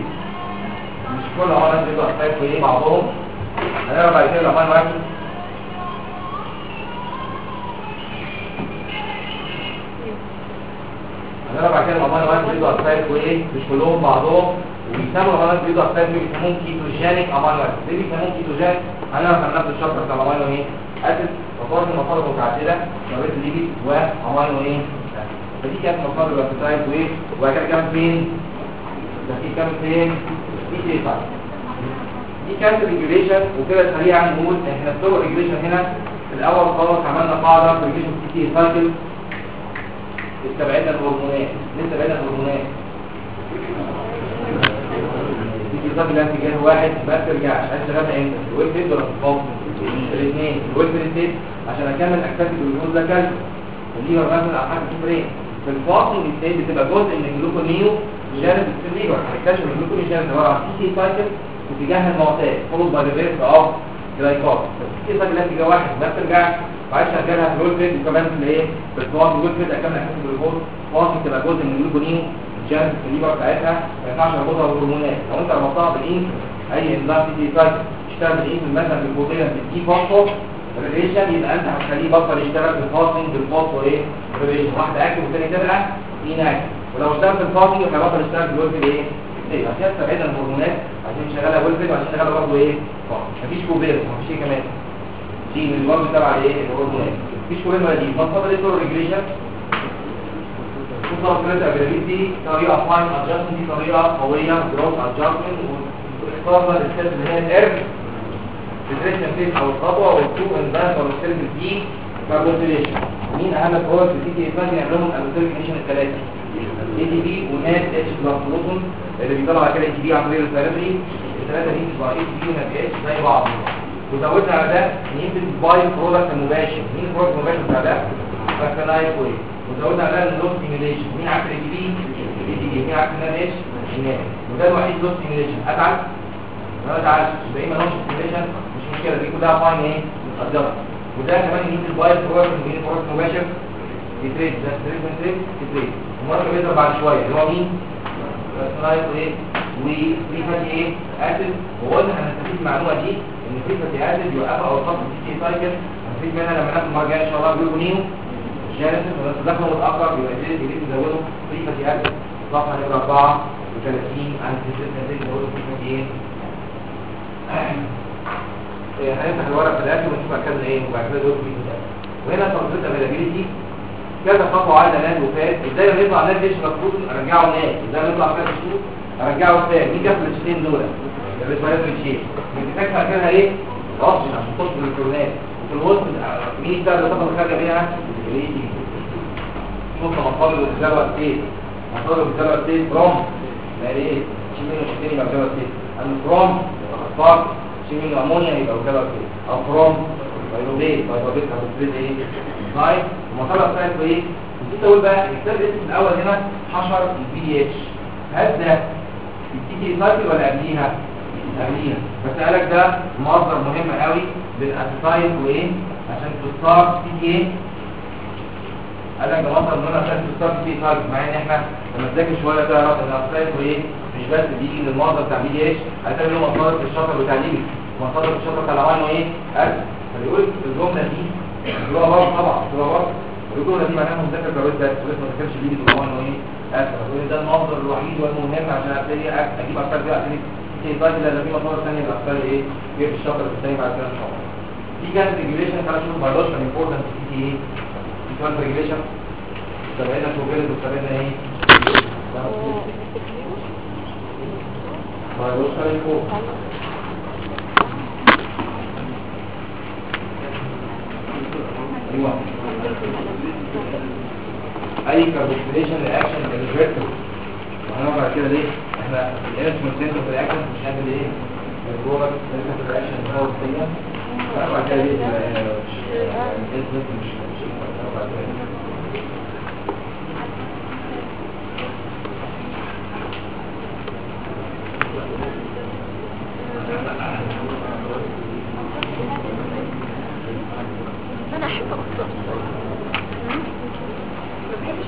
مش كل امينو اسيد يبقى سايكل ايه بعضهم هنرى بعد كده الامينو اسيد هنرى بعد كده الامينو اسيد يبقى سايكل ايه مش كلهم بعضهم وبيسموا الامينو اسيد بيضع فات بيسموهم كيتوجينيك امينو اسيد. ليه بيسموهم كيتوجينيك؟ هنعرف عن نفس الشرط بتاع الامينو ايه؟ اسيد مصادر المصادر متعدده ما بين الليبيد وامينو ايه؟ فدي كانت مصادر الابيتايت وايه؟ وبعد كده كام فين؟ ده في كام فين؟ في تي سايت. دي كانت الريجوليشن. وكده سريعا نقول احنا بتوع الريجوليشن هنا في الاول خالص عملنا قاعده في الريجوليشن تي سايكل استبعدنا الهرمونات. ليه استبعدنا الهرمونات؟ تيجي الضغط الاتجاه واحد ما ترجعش. هتشتغلها امتى؟ الويب ولا في الفاصل؟ الاثنين. الويب ستيت عشان اكمل اكتسب الجلوكوز ده كالسيوم الليفر مثلا او حاجه سفرين. في الفاصل ستيت بتبقى جزء من الجلوكونيو جانب الليفر. هنكتشف الجلوكونيو جانب عباره عن تي سايكل اتجاه المعتاد فولد باي ريفيرس اوف جلايكوز. التي سايكل اتجاه واحد ما ترجعش. بعد شغالها في الويب وكمان في الايه؟ في الفاصل الويب اكمل اكتسب الجلوكوز. فاصل تبقى جزء من الجلوكونيو جانب الليفر بتاعتها ما ينفعش اربطها بالهرمونات. لو انت ربطتها بالانس اي انزيم تي سايكل اشتغل بالانس مثلا بالبروتين بالدي فوسفور ريليشن يبقى انت هتخليه بطل يشتغل بالفاصل بالفوسفور ايه؟ ريليشن. واحده اكتف والثانيه تبقى اناكتف. ولو اشتغل بالفاصل هيبطل يشتغل بالويب ايه؟ عشان استبعدنا الهرمونات عشان شغاله ويب وعشان شغاله برضه ايه؟ مفيش كوبير مفيش ايه كمان. دي من برضه تبع ايه؟ الهرمونات. مفيش كوبير ولا دي. فالفضل ايه طرق ريجريشن؟ دي طريقه فاين ادجستمنت. دي طريقه قويه جروث ادجستمنت. واختارنا الستيب اللي هي الارب فيتريشن فيز او الخطوه والتو انزايم او السيلف دي كاربوكسيليشن. مين اهم فوائد في التي تي اي نعملهم الكالكوليشن الثلاثه اي تي بي ونات اتش بلس بروتون اللي بيطلع كده اي تي بي عن طريق الثيرابي. الثلاثه دي بتبقى اي تي بي ونات اتش زي بعض. وزودنا على ده نيمبل باي برودكت المباشر. مين البرودكت المباشر بتاع ده؟ فاكتنايل كويس. وزودنا على اللون ستيميوليشن. مين عارف الاي تي بي؟ الاي تي بي. مين عارف النات اتش؟ النات. وده الوحيد لون ستيميوليشن. اتعب ما اتعبش يبقى اما لون ستيميوليشن مش مشكله. دي كلها فاين ايه؟ اتقدر. وده كمان نيمبل باي برودكت مباشر تريد. ده تريد تريد. المره بيضرب بعد شويه اللي هو مين؟ فاكتنايل ايه؟ وفري فاتي ايه؟ اسيد. وقلنا هنستفيد المعلومه دي ان فري فاتي اسيد يوقفها او يخفض التي سايكل. هنستفيد منها لما ناخد المره الجايه ان شاء الله جلوكونيو جانسون. ولو تدخلوا متاخر يبقى يبتدي يزودوا فري فاتي اسيد. صفحه نمره 34 عن السيستم نقول فري فاتي ايه؟ هنفتح الورق في الاخر ونشوف اكلنا ايه وبعد كده دول فري فاتي. وهنا تنظيم افيلابيلتي كذا خطوه عايزه ناد وفات. ازاي لما يطلع ناد ليش مفروض ارجعه ناد؟ ازاي لما يطلع فات شهور ارجعه فات؟ مين جاب الشيتين دول؟ الريسبيرات الشيت. بتتكلم كده ايه؟ اوبشن عشان تخش بالكورنات. وفي الوسط مين السبب اللي الطاقه خارجه بيها؟ الاي دي. شوف مصادر الجدول ستيت. مصادر الجدول ستيت فروم يعني ايه؟ شيل منه شيتين يبقى الجدول ستيت. اما فروم فاك شيل منه امونيا يبقى الجدول ستيت. او فروم بايروبيت هتبتدي ايه؟ نايت. المصادر بتاعته ايه؟ نسيت اقول بقى الكتاب الاسم الاول هنا حشر البي دي اتش. هل ده التي تي سايكل ولا قبليها؟ قبليها. بس قالك ده مصدر مهم قوي للاسيتايل وايه؟ عشان تستار تي تي ايه؟ قالك ده مصدر مهم عشان تستار تي تي سايكل. مع ان احنا لما تذاكر شويه تعرف ان الاسيتايل وايه؟ مش بس بيجي من المصدر بتاع بي دي اتش. هتلاقي له مصادر في الشطر بتاع ليبي ومصادر في الشطر بتاع الامينو ايه؟ اسيد. فبيقول في الجمله دي جوه برضه طبعا جوه برضه الجمله دي معناها مذاكر جواب بس ولسه ما ذاكرش ليبي والامينو ايه؟ اسيد. فبيقول ده المصدر الوحيد والمهم عشان ابتدي اجيب افكار دي ابتدي تي سايكل. لان في مصادر ثانيه الافكار ايه؟ جيب الشطر الثاني بعد كده ان شاء الله. دي كانت ريجوليشن. تعالى نشوف البيولوجيكال امبورتنس تي تي ايه؟ دي كانت ريجوليشن. استبعدنا شوكليت واستبعدنا ايه؟ بيولوجيكال امبورتنس. ايوه اي كاربوكسيليشن رياكشن بالريفيرتور. وهنقعد بعد كده ليه؟ احنا الانسمنت سنتر في الرياكشن مش هنعمل ايه؟ البرودكت سنتر في الرياكشن اللي هو الثانيه. بعد كده ليه؟ الانسمنت مش بعد كده انا احب اقصر ما بحبش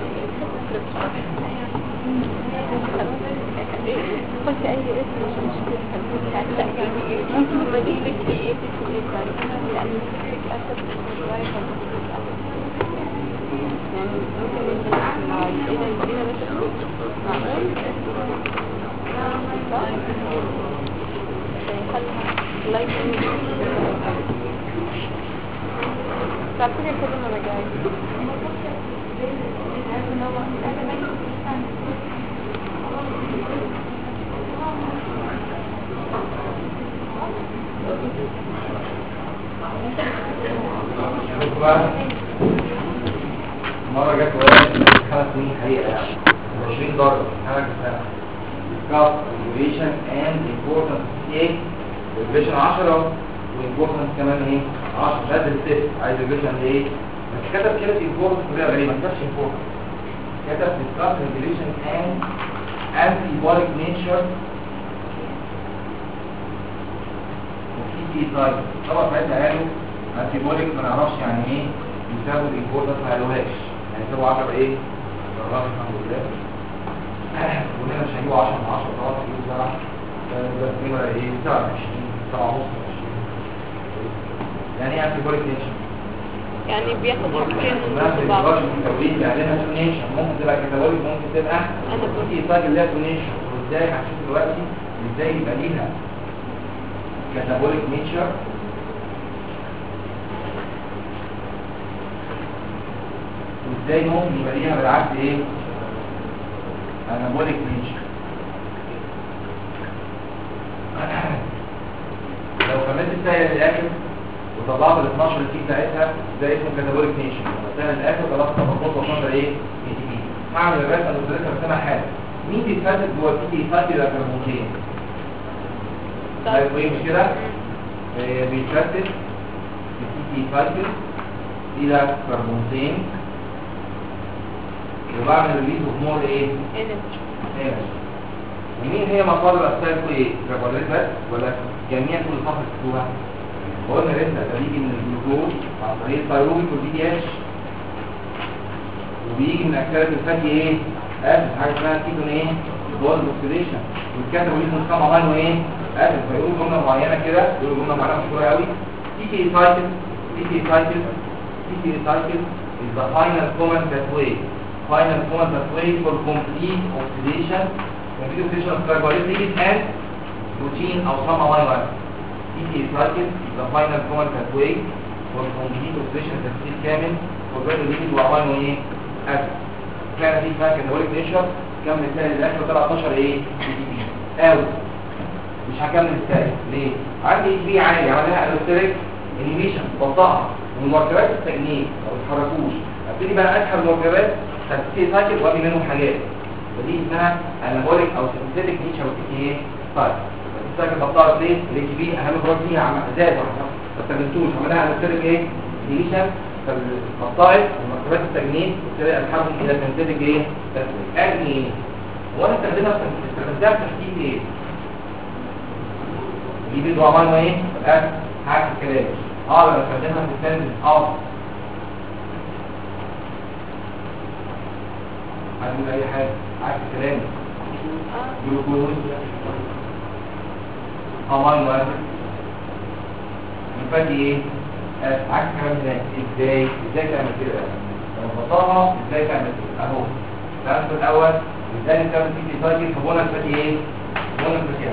قلت اي اسم مش مشكله. ممكن ما اجيب لك ايه اسم ايه لان الفكرة اسد شويه يعني ممكن نبدا مع ايه بس معقول صح؟ الله يكرمك. تعرفوني كل ما جاي. مرة جت ولاد 5 سنين حقيقة يعني 20 درجة حاجة سنة كاف ريجوليشن اند امبورتنس ايه ريجوليشن 10 وامبورتنس كمان ايه 10 ده الست عايز ريجوليشن ايه بس كتب كلمة امبورتنس بطريقة غريبة ما كتبش امبورتنس كتب discuss regulation and antibiotic nature وفي دي تايب طبعا ساعتها قالوا antibiotic ما نعرفش يعني ايه يساوي الامبورتنس ما قالوهاش يعني يساوي 10 ايه جربت الحمد لله ولنا مش هيجيبوا 10 من 10 طبعا هيجيبوا 7 ده القيمة ايه 27 7 ونص يعني ايه antibiotic nature يعني بياخد حاجتين الناس من بعض. التوريد يعني لها تونيشن ممكن تبقى كتابوليك ممكن تبقى في ايطاج اللي لها تونيشن وازاي هنشوف دلوقتي ازاي يبقى ليها كتابوليك نيتشر وازاي ممكن يبقى ليها بالعكس ايه انابوليك نيتشر لو كملت السائل الاخر وطلعت ال 12 كي بتاعتها ده اسمه كاتابوليك نيشن مثلا الاخر طلعت 12 ايه اي تي بي هعمل الرسمه اللي قلت لك حاجه مين بيتفتت جوه التي تي فاتي ولا كربونتين طيب ايه مش كده بيتفتت التي تي فاتي الى كربونتين وبعمل ريليز اوف مور ايه انرجي ومين هي مصادر اساسيه ايه كربونات بس ولا جميع كل صفحه تكتبوها قلنا لسه ده بيجي من الجلوكوز عن طريق الثايرويد والدي دي اتش وبيجي من اكترات الفاتي ايه اسف حاجه اسمها كيتون ايه دول اوكسيديشن والكاتب ليه مصطلح معين ايه اسف فيقولوا جمله معينه كده يقولوا جمله معينه مشهوره قوي تي تي سايكل is the final common pathway for complete oxidation of carbohydrates and protein او some amino acids TT cycle is the final common pathway for complete oxidation of the كامل وبرضه وامينو ايه اسيد كان دي فاكر كاتابوليك نيشر كمل السائل الاخر طلع 12 ايه او مش هكمل السائل ليه عندي اتش بي عالي عملها الكتريك انيميشن بطاقه والمركبات التجنيد ما بيتحركوش ابتدي بقى اسحب المركبات تي سايكل وابني منهم حاجات ودي اسمها انابوليك او سينثيتيك نيشر اوف ايه طيب السايكل بطاقه ليه الاتش بي اهم جزء فيها عم ازاز ما استخدمتوش عملها الكتريك ايه انيميشن فالقطائف ومركبات التجنيد وابتدي اسحبهم الى سينثيتيك ايه اجني وانا استخدمها في تحديد ايه دي بيضوا عملوا ايه حاجه الكلام اقدر استخدمها في السنس هنقول اي حاجه عكس الكلام جلوكوز امينو اسيد يبقى ايه عكس الكلام ده ازاي تعمل كده لما بطاها ازاي تعمل كده اهو الدرس الاول ازاي تعمل تي سايكل فبونا الفتي ايه بونا الفتي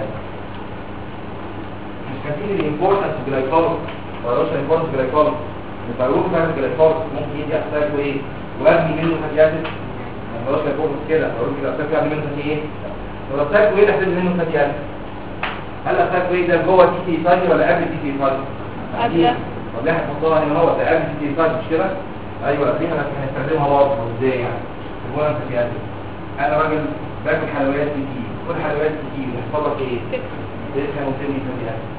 مش كاتبين الامبورتنس جلايكول ولا الامبورتنس جلايكول البيروت بتاع الجلايكول ممكن يدي احتاج ايه وابني منه فتي اسيد ما خلاص الامبورتنس كده اقول كده احتاج ابني منه فتي ايه لو احتاج ايه احتاج منه فتي اسيد هل احتاج ايه ده جوه تي سايكل ولا قبل تي سايكل قبل طب احنا نحطها هنا هو ده قبل تي سايكل مش كده ايوه دي هنستخدمها برضه ازاي يعني البونا فتي اسيد انا راجل باكل حلويات كتير كل حلويات كتير يحصل لك ايه لسه ممكن فتي اسيد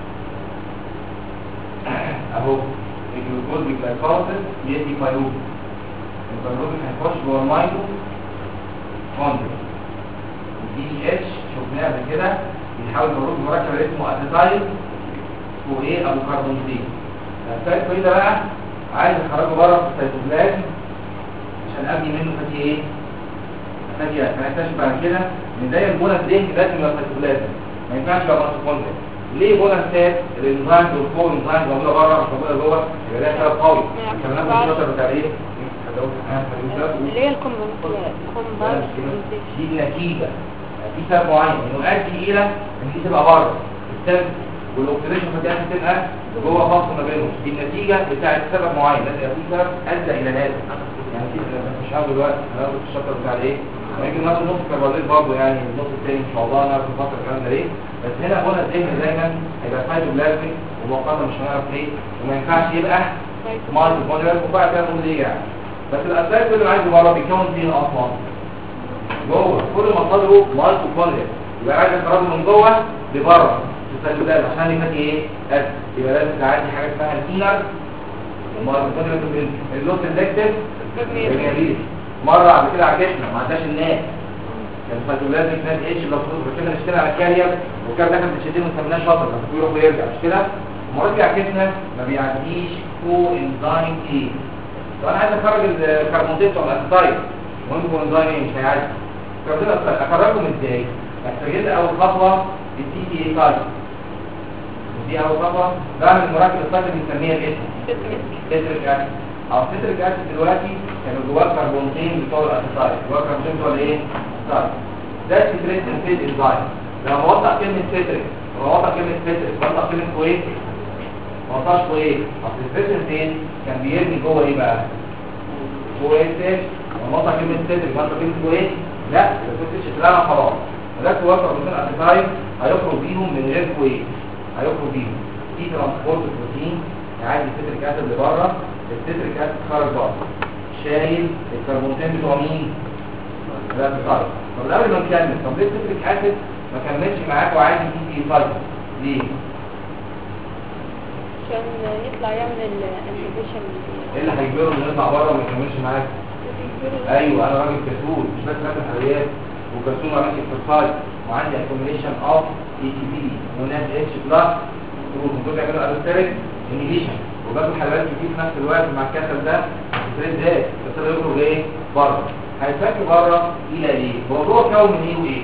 اهو الجلوكوز بالجلايكوز بيدي فيروز الفيروز هيخش جوه المايتو كوندريا الدي دي اتش شفناه قبل كده بيحاول يخرج مركب اسمه اسيتايل وايه ابو كربونتين الاسيتايل ده بقى عايز يخرجه بره في السيتوبلازم عشان ابني منه فتي ايه فتي اسيد هنكتشف بعد كده ان ده البونس ده لازم يبقى السيتوبلازم ما ينفعش يبقى مايتوكوندريا ليه بونسات الانزيم والكو انزيم موجوده بره مش موجوده جوه يبقى ده سبب قوي كمان الشطر بتاع ايه اللي هي الكومباوند دي النتيجه في سبب معين انه يؤدي الى ان دي تبقى بره السبب والاوكسيديشن في الجهاز تبقى جوه فاصل ما بينهم. دي النتيجه بتاعت سبب معين لازم يبقى في سبب ادى الى هذا. يعني في مش هاخد دلوقتي هناخد الشابتر بتاع الايه ممكن ناخد نص كربونات برضه يعني النص الثاني ان شاء الله نعرف نفكر الكلام ده ليه. بس هنا قلنا الذهن دايما هيبقى سايتوبلازميك ومؤقتا مش هنعرف ليه وما ينفعش يبقى مايتوكوندريال وبعد كده نقول ليه يعني. بس الاساس اللي عايزه بره بيكون فين اصلا؟ جوه كل مصادره مايتوكوندريال يبقى عايز يخرجه من جوه لبره السيتوبلازم عشان يبقى ايه؟ يبقى لازم تعدي حاجه اسمها الانر مايتوكوندريال اللوت سيلكتيف مره قبل كده عكسنا ما عداش الناس كان السيتوبلازم كان اتش لو كنا نشتغل على الكارير والكارير ده كان بتشدين ونسميناه شاطر لما يروح ويرجع مش كده؟ المره دي عكسنا ما بيعديش كو انزايم ايه. لو انا عايز اخرج الكربونات بتوع الاسيتايل مهم كو انزايم ايه مش هيعدي. الكربونات اخرجهم ازاي؟ محتاجين اول خطوه الدي تي اي تايب. دي اول خطوه بعمل المراكب السايكل بنسميها الاسم تتريك اسيد او تتريك اسيد. دلوقتي كانوا جواه كربونتين بتوع الاسيتايل جواه كربونتين بتوع الايه؟ الاسيتايل. ده سكريت انفيد انزايم. لما بوضع كلمه تتريك بوضع كلمه تتريك بوضع كلمه كويس ما وضعش كويس. اصل الفيتنتين كان بيرمي جوه ايه بقى؟ كويس. لما وضع كلمه تتريك وضع كلمه كويس لا الفيتنتش اتلغى خلاص. ده جواه كربونتين اسيتايل هيخرج بيهم من غير كويس هيخرج بيهم في ترانسبورت بروتين يعدي التتريك اسيد لبره. التتريك اسيد خرج بره شايل الكربونتين بتوع مين؟ الاسيتايل. طب قبل ما نكمل طب ليه التتريك اسيد ما كملش معاك وعادي دي سايكل ليه؟ عشان يطلع يعمل الانهبيشن. ايه اللي هيجبره انه يطلع بره وما يكملش معاك؟ ايوه انا راجل كسول مش بس باكل حلويات وكسول ما ماشي اكسرسايز وعندي اكوميليشن اوف اي تي بي وناس اتش بلس دول بيعملوا الستريك انهبيشن وباكل حلويات كتير في نفس الوقت مع الكسل ده الستريس زاد الكسل يخرج ايه؟ بره. هيتفك بره الى ايه؟ هو جوه كون من ايه وايه؟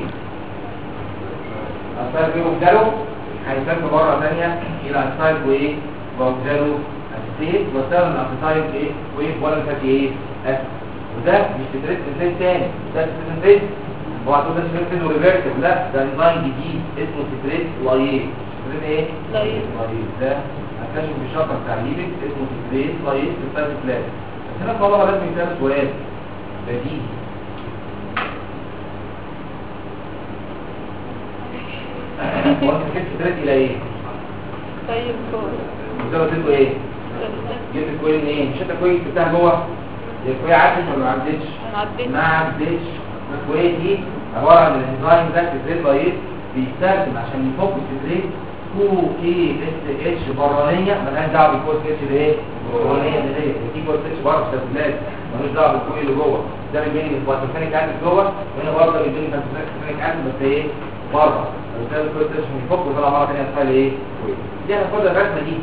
اسايل بيه وبداله هيتفك بره ثانيه الى اسايل وايه؟ وبداله اسيد وسائل الاسايل ايه؟ وايه ولا فاتي ايه؟ اسيد. وده مش ستريس انسيد تاني ده ستريس انسيد هو هتقول ده ستريس وريفيرسبل لا ده نظام جديد اسمه ستريس لايز. ستريس ايه؟ لايز. ده هكتشف بالشرطه بتاع الليبك اسمه ستريس لايز في السايتوبلازم. بس هنا الطلبه لازم يسالوا سؤال بديهي هو انت جبت ستريس الى ايه؟ طيب وده بتدوا ايه؟ جبت الكوين منين؟ مش انت كوين بتاعها جوه؟ الكوين عدت ولا ما عدتش؟ ما عدتش. الكوين دي عباره عن الانزيم ده ستريس لايز بيستخدم عشان يفك الستريس كو كي اس اتش برانيه مالهاش دعوه بالكو اس اتش اللي ايه؟ البرانيه اللي هي في كو اس اتش بره في السيتوبلازم مالوش دعوه بالكوين اللي جوه. ده بيبين الفوسفوريك اسيد جوه وهنا برضه بيبين الفوسفوريك اسيد بس ايه؟ بره. وبالتالي الكو اس اتش مش بيفك وطلع مره ثانيه تخلي ايه؟ كوين. دي هناخدها الرسمه دي.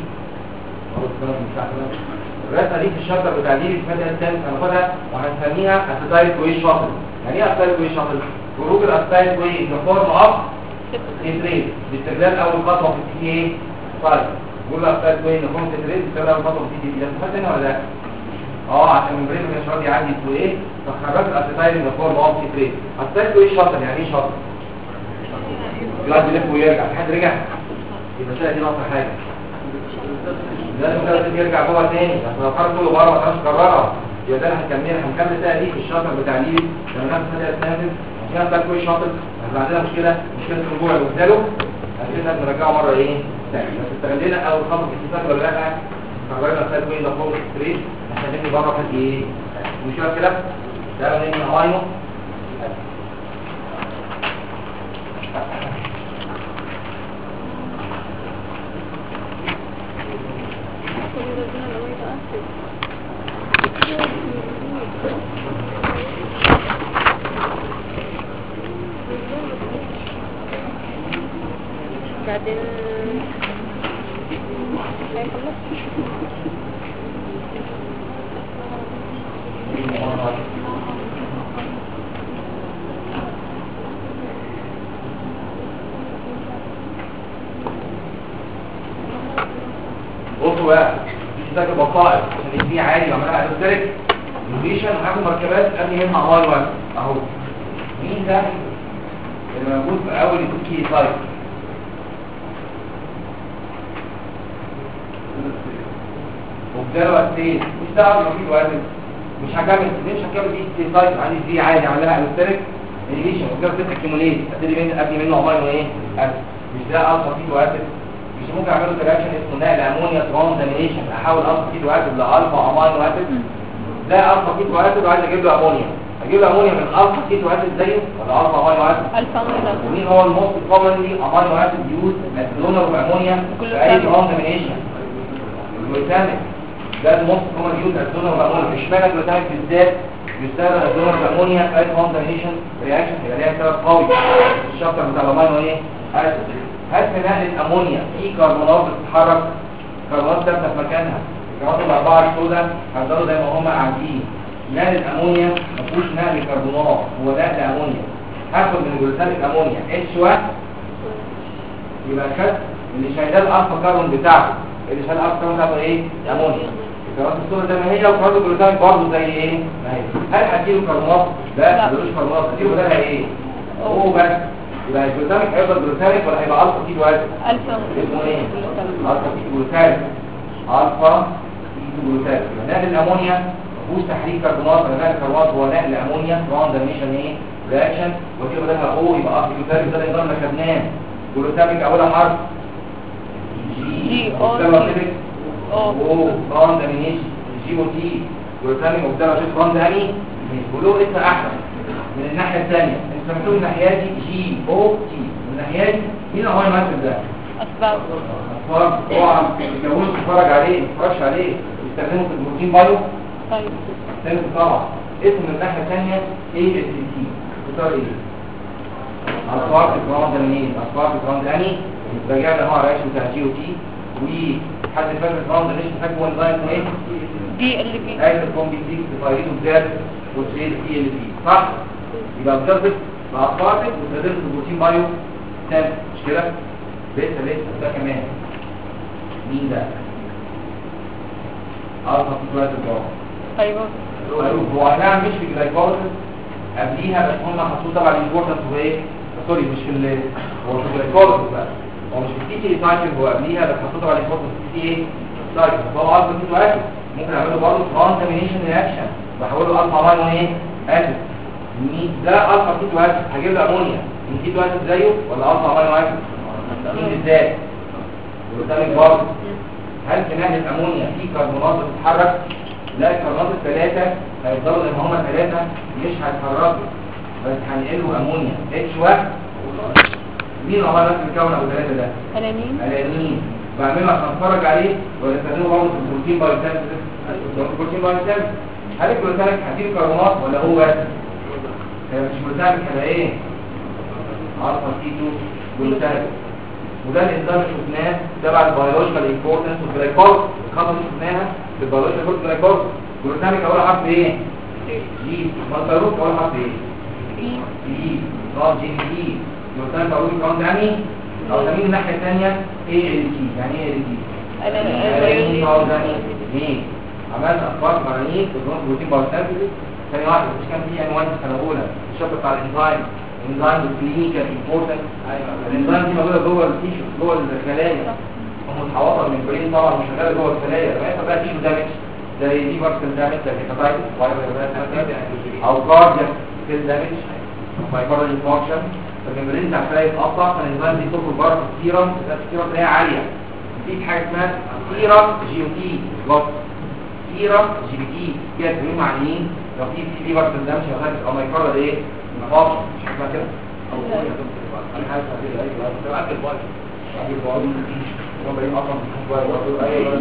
الرسمه دي في الشابتر بتاع دي في الماده الثالث هناخدها وهنسميها اسيتايل كوين شاطل. يعني ايه اسيتايل كوين شاطل؟ خروج الاسيتايل كوين في فورم اب تتريد باستغلال اول خطوه في التي ايه؟ طيب بقول لك اسيتايل كوين فورم تتريد باستغلال اول خطوه في التي ايه؟ ده فاكر هنا ولا لا؟ عشان المبريد مش راضي يعدي تو ايه؟ فخرجت الاسيتايل من فورم اب تتريد. اسيتايل كوين شاطل يعني ايه شاطل؟ يقعد يلف ويرجع حد رجع يبقى كده دي ناقصه حاجه لازم كده يرجع جوه تاني عشان لو خرج كله بره ما كانش كررها يبقى ده هنكمل تاني دي في الشاطر بتاع ليه لما ناخد فتره التنفس عشان ده كويس شاطر احنا عندنا مشكله الرجوع المبدله عشان لازم نرجعه مره ايه تاني بس استغلينا اول خطوه في الفكره ولا لا قررنا نستخدم كويس ده فوق ستريت عشان نبني بره حد ايه مش كده ده نبني هاينو بعدين بصوا بقى دي ذاك البصائر عشان دي عادي بعملها الستريك انفيشن هاخد مركبات قبل منها اول واحد اهو مين ده اللي موجود في اول الكي سايت. وبدأوا السيل مش دعوه بالمفيد وقتل، مش هكمل دي الكي سايت، عندي دي عادي اعملها الستريك انيبيشن وكده تكيموليت ابتدي منه امينو ايه اسيد. مش ده الفا فيد وقتل، مش ممكن اعمله رياكشن اسمه نقل امونيا ترانزامينيشن، احول الفا فيد وقتل لالفا امينو اسيد. ده الفا فيد وقتل وعايز اجيب له امونيا، اجيب له امونيا من الفا فيد وقتل زيه ولا الفا امينو اسيد؟ الفا امينو. ومين هو الموست كومنلي امينو اسيد يوز از دونر اوف امونيا في اي ترانزامينيشن؟ الجلوتاميك. ده الموست كومن يوز از دونر اوف امونيا. اشمعنى الجلوتاميك بالذات يستخدم از دونر اوف امونيا في اي ترانزامينيشن رياكشن؟ يبقى ليها سبب قوي الشابتر بتاع الامينو ايه اسيد. هل في نقل الامونيا في كربونات بتتحرك؟ كربونات ثابته في مكانها، الكربونات الاربعه السوداء هيفضلوا زي ما هم قاعدين. نقل الامونيا ما فيهوش نقل كربونات، هو نقل امونيا. هاخد من الجلوتاميك امونيا H1 يبقى خدت اللي شايلاه الالفا كربون بتاعته، اللي شايل الالفا كربون بتاعته ايه؟ امونيا. الكربونات السوداء زي ما هي وكربونات الجلوتاميك برضه زي ايه؟ ما هي. هل هديله كربونات؟ لا ملوش كربونات، هديله بدلها ايه؟ هو بس. يبقى الجلوتاميك هيفضل جلوتاميك ولا هيبقى الفا كيتو اسيد؟ الفا اسمه ايه؟ الفا كيتو جلوتاميك. الفا كيتو جلوتاميك. نقل الامونيا مفيهوش تحريك كربونات ولا نقل كربونات، هو نقل امونيا ترانزاميشن ايه؟ رياكشن. ودي بدلها او يبقى الفا جلوتاميك. ده النظام اللي خدناه. جلوتاميك اولها حرف جي او تي او ترانزامينيشن جي او تي. جلوتاميك مبتلى شيء ترانزامي بيقولوا اسم احمد. من الناحيه الثانيه انت سمعتوا من الناحيه دي جي او تي، من الناحيه دي مين هو المثل ده؟ اسباب طبعا الجوز تتفرج عليه ما تتفرجش عليه يستخدموا في البروتين بايو. طيب ثالث طبعا اسم من الناحيه الثانيه اي اس تي. اختار ايه؟ اصفار الجراند منين؟ اصفار الجراند اني رجعنا هو على اسم بتاع جي او تي. وحد فاكر الجراند مش محتاج هو نظام ايه؟ دي ال بي قايل الكوم بي 6 تفايته بزاد وتريد اي ال بي صح؟ يبقى بتربط مع اصفارك وتدرس البروتين بايو تاني مش كده؟ لسه ده كمان مين ده؟ الفا كيتوات الجراند. ايوه هو هنعمل مش في الجلايكوليسيس قبليها، بس هم حطوه طبعا الامبورتنس هو ايه؟ سوري مش في هو مش الجلايكوليسيس بقى، هو مش في التي سايكل، هو قبليها بس حطوه طبعا الامبورتنس في ايه؟ سايكل. فهو الفا كيتوات ممكن اعمله برضه ترانزامينيشن رياكشن بحوله الفا امينو ايه؟ اسيد. ده الفا كيتوات هجيب له امونيا من كيتوات زيه ولا الفا امينو اسيد؟ مين بالذات؟ والثاني برضه هل في ناحيه الامونيا في كربونات بتتحرك؟ لا، الكربونات الثلاثه هيفضلوا زي ما هم ثلاثه مش هيتحركوا، بس هنقلوا امونيا H1. مين هو نفس الكون ابو ثلاثه ده؟ الانين. بعمله عشان اتفرج عليه ولا استخدمه برضه في البروتين بايوسينثيسيس؟ البروتين بايوسينثيسيس. هل الجلوتاميك هتجيب كربونات ولا هو بس؟ هي مش جلوتاميك، هيبقى ايه؟ الفا كيتو جلوتاميك. وده الانزيم اللي شفناه تبع البيولوجيكال امبورتنس والجلايكوز. الخطوه اللي شفناها في البيولوجيكال جلايكوز. جلوتاميك اول حرف ايه؟ جي. مالتاروك اول حرف ايه؟ جي. اه جي دي. جلوتاميك اول كاونت يعني او تميل الناحيه الثانيه اي ال تي. يعني ايه ال تي؟ الانين كاونت يعني ايه؟ عملت اخبار مرانيك بروتين بايوسينثيسيس. ثاني واحده مش كان في عنوان في السنه الاولى الشابتر بتاع الانزيم الكلينيكال امبورتنس. الانزيم دي موجوده جوه التيشو جوه الخلايا ومتحوطه من البرين طبعا وشغاله جوه الخلايا. فيحصل بقى تيشو دامج زي ليفر سيل دامج زي هيباتايتس او كاردياك سيل دامج مايكروبيال انفكشن. فالممبرين بتاع الخلايا يتقطع، فالانزيم دي تخرج بره في السيرم. السيرم تلاقيها عاليه. في حاجه اسمها سيرم جي او تي بلس سيرم جي بي تي. كده بيقولوا معنيين لو في ليفر سيل دامج او مايكروبيال ايه انفكشن مش حاجه كده. انا عايز اقول ايوه لو اكل بايظ اجيب بايظ هو بقى اصلا بايظ ايوه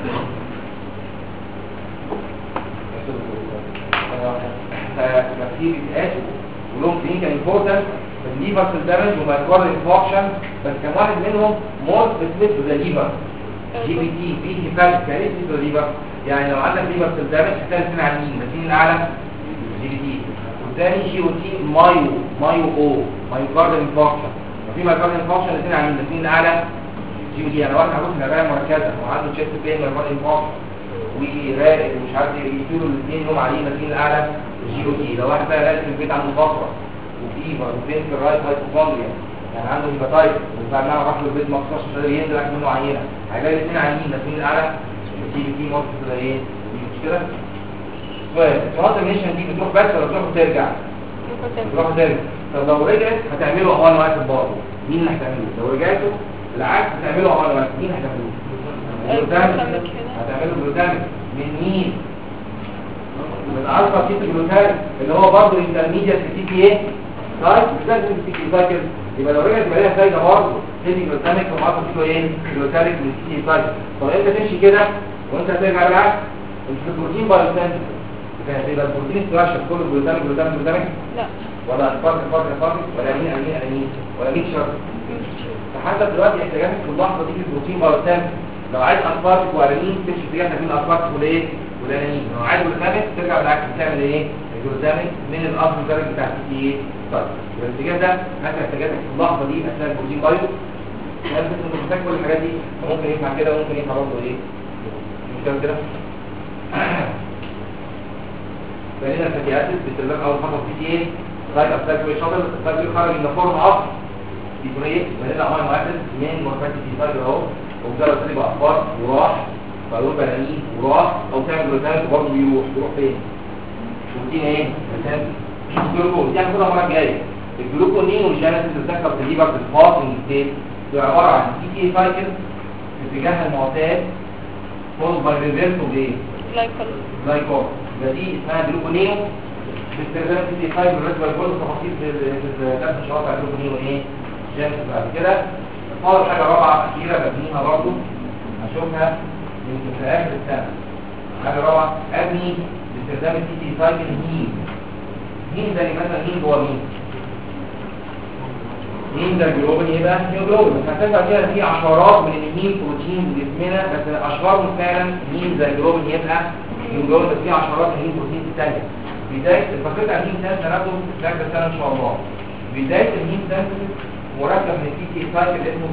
فكتير بيتقاس ولهم كلينيكال امبورتنس الليفر سيل دامج ومايكروبيال انفكشن. بس كان واحد منهم مور سبيسيفيك ذا ليفر جي بي تي في هيباتيك كاريس ذا ليفر. يعني لو عندك ليفر سيل دامج هتلاقي الاثنين عاليين بس مين الاعلى؟ جي بي تي. والثاني جي او تي مايو او مايوكارديال انفكشن. وفي مايوكارديال انفكشن الاثنين عاليين بس مين الاعلى؟ جي او تي. انا واحد هبص العنايه المركزه وعنده تشيست بين مايوكارديال انفكشن وراقد ومش عارف يقولوا الاثنين لهم عاليين بس مين الاعلى؟ جي او تي. لو واحد بقى راقد في البيت عنده فتره وفي فين في الرايت هايبوكوندريا يعني عنده هيباتايت وفعلا راح له البيت مخصوص عشان يقدر ينزل لك منه عينه هيلاقي الاثنين عينين ماسكين الاعلى التي بي تي ماركت كده ايه مش كده الترانسميشن دي بتروح بس ولا بتروح وترجع؟ بتروح وترجع. طب لو رجعت هتعمله اول واحد برضه مين اللي هتعمله؟ لو رجعته العكس هتعمله اول واحد مين هتعمله؟ هتعمله جلوتاميك من مين؟ من الفا كيتو جلوتاميك اللي هو برضه انترميديت في تي ايه؟ طيب بتاعت التي تي سايكل يبقى لو رجعت يبقى لها فايده برضه تدي جلوتاميك ومعاها كيتو ايه؟ جلوتاميك من التي تي سايكل. طب انت تمشي كده وانت هترجع بالعكس انت في البروتين بايوسنتيز كانت يبقى البروتين ستراكشر كله جلوتاميك جلوتاميك جلوتاميك لا ولا فرق ولا مين ولا ميكشر فحتى دلوقتي احتياجاتك في اللحظه دي في البروتين بايوسنتيز لو عايز اسبارتيك وارانين تمشي اتجاهك من اسبارتيك والايه والارانين لو عايز جلوتاميك ترجع بالعكس تعمل ايه الجلوتاميك من الاصل الدرجه بتاع التي ايه طيب الاتجاه ده حتى احتياجاتك في اللحظه دي اثناء البروتين بايو يعني انت محتاج كل الحاجات دي ممكن ينفع كده وممكن ينفع برضه ايه مش كده فهنا الفتي اسيد بتلقى اول خطوه في تي ايه رايت ابسايد شاتل الفاتي خرج من فورم اوف ديبريت وهنا امينو اسيد من مورفاتي تي سايد اهو وبدأ تبقى أخبار وراح فيروح بنانين وراح أو تعمل جلوتاميك وبرضه بيروح فين؟ بروتين ايه؟ الجلوكون دي هناخدها المرة الجاية الجلوكونين والجينيسيس بتذكر في الليفر في الفاستنج ستيت بتبقى عبارة عن تي تي سايكل في اتجاه المعتاد فوز باي ريفيرس وبايه؟ جلايكول يبقى دي اسمها جلوكونين باستخدام تي تي سايكل بالنسبة لكل التفاصيل في درس الشرائط بتاع الجلوكونين وايه؟ جينيسيس بعد كده فاضل حاجة رابعة أخيرة ببنيها برضو هشوفها يمكن في آخر السنة حاجة رابعة أبني باستخدام التي تي سايكل مين ده مثلا مين جوه مين ده الجلوبين يبقى هيموجلوبين هتبقى كده في عشرات من الهيم بروتين في جسمنا بس أشهرهم فعلا مين ده الجلوبين يبقى هيموجلوبين بس في عشرات من الهيم بروتين الثانية بداية الفكرة عن الهيم سنس هناخده في آخر السنة إن شاء الله بداية الهيم سنس مركب من التي تي سايكل اسمه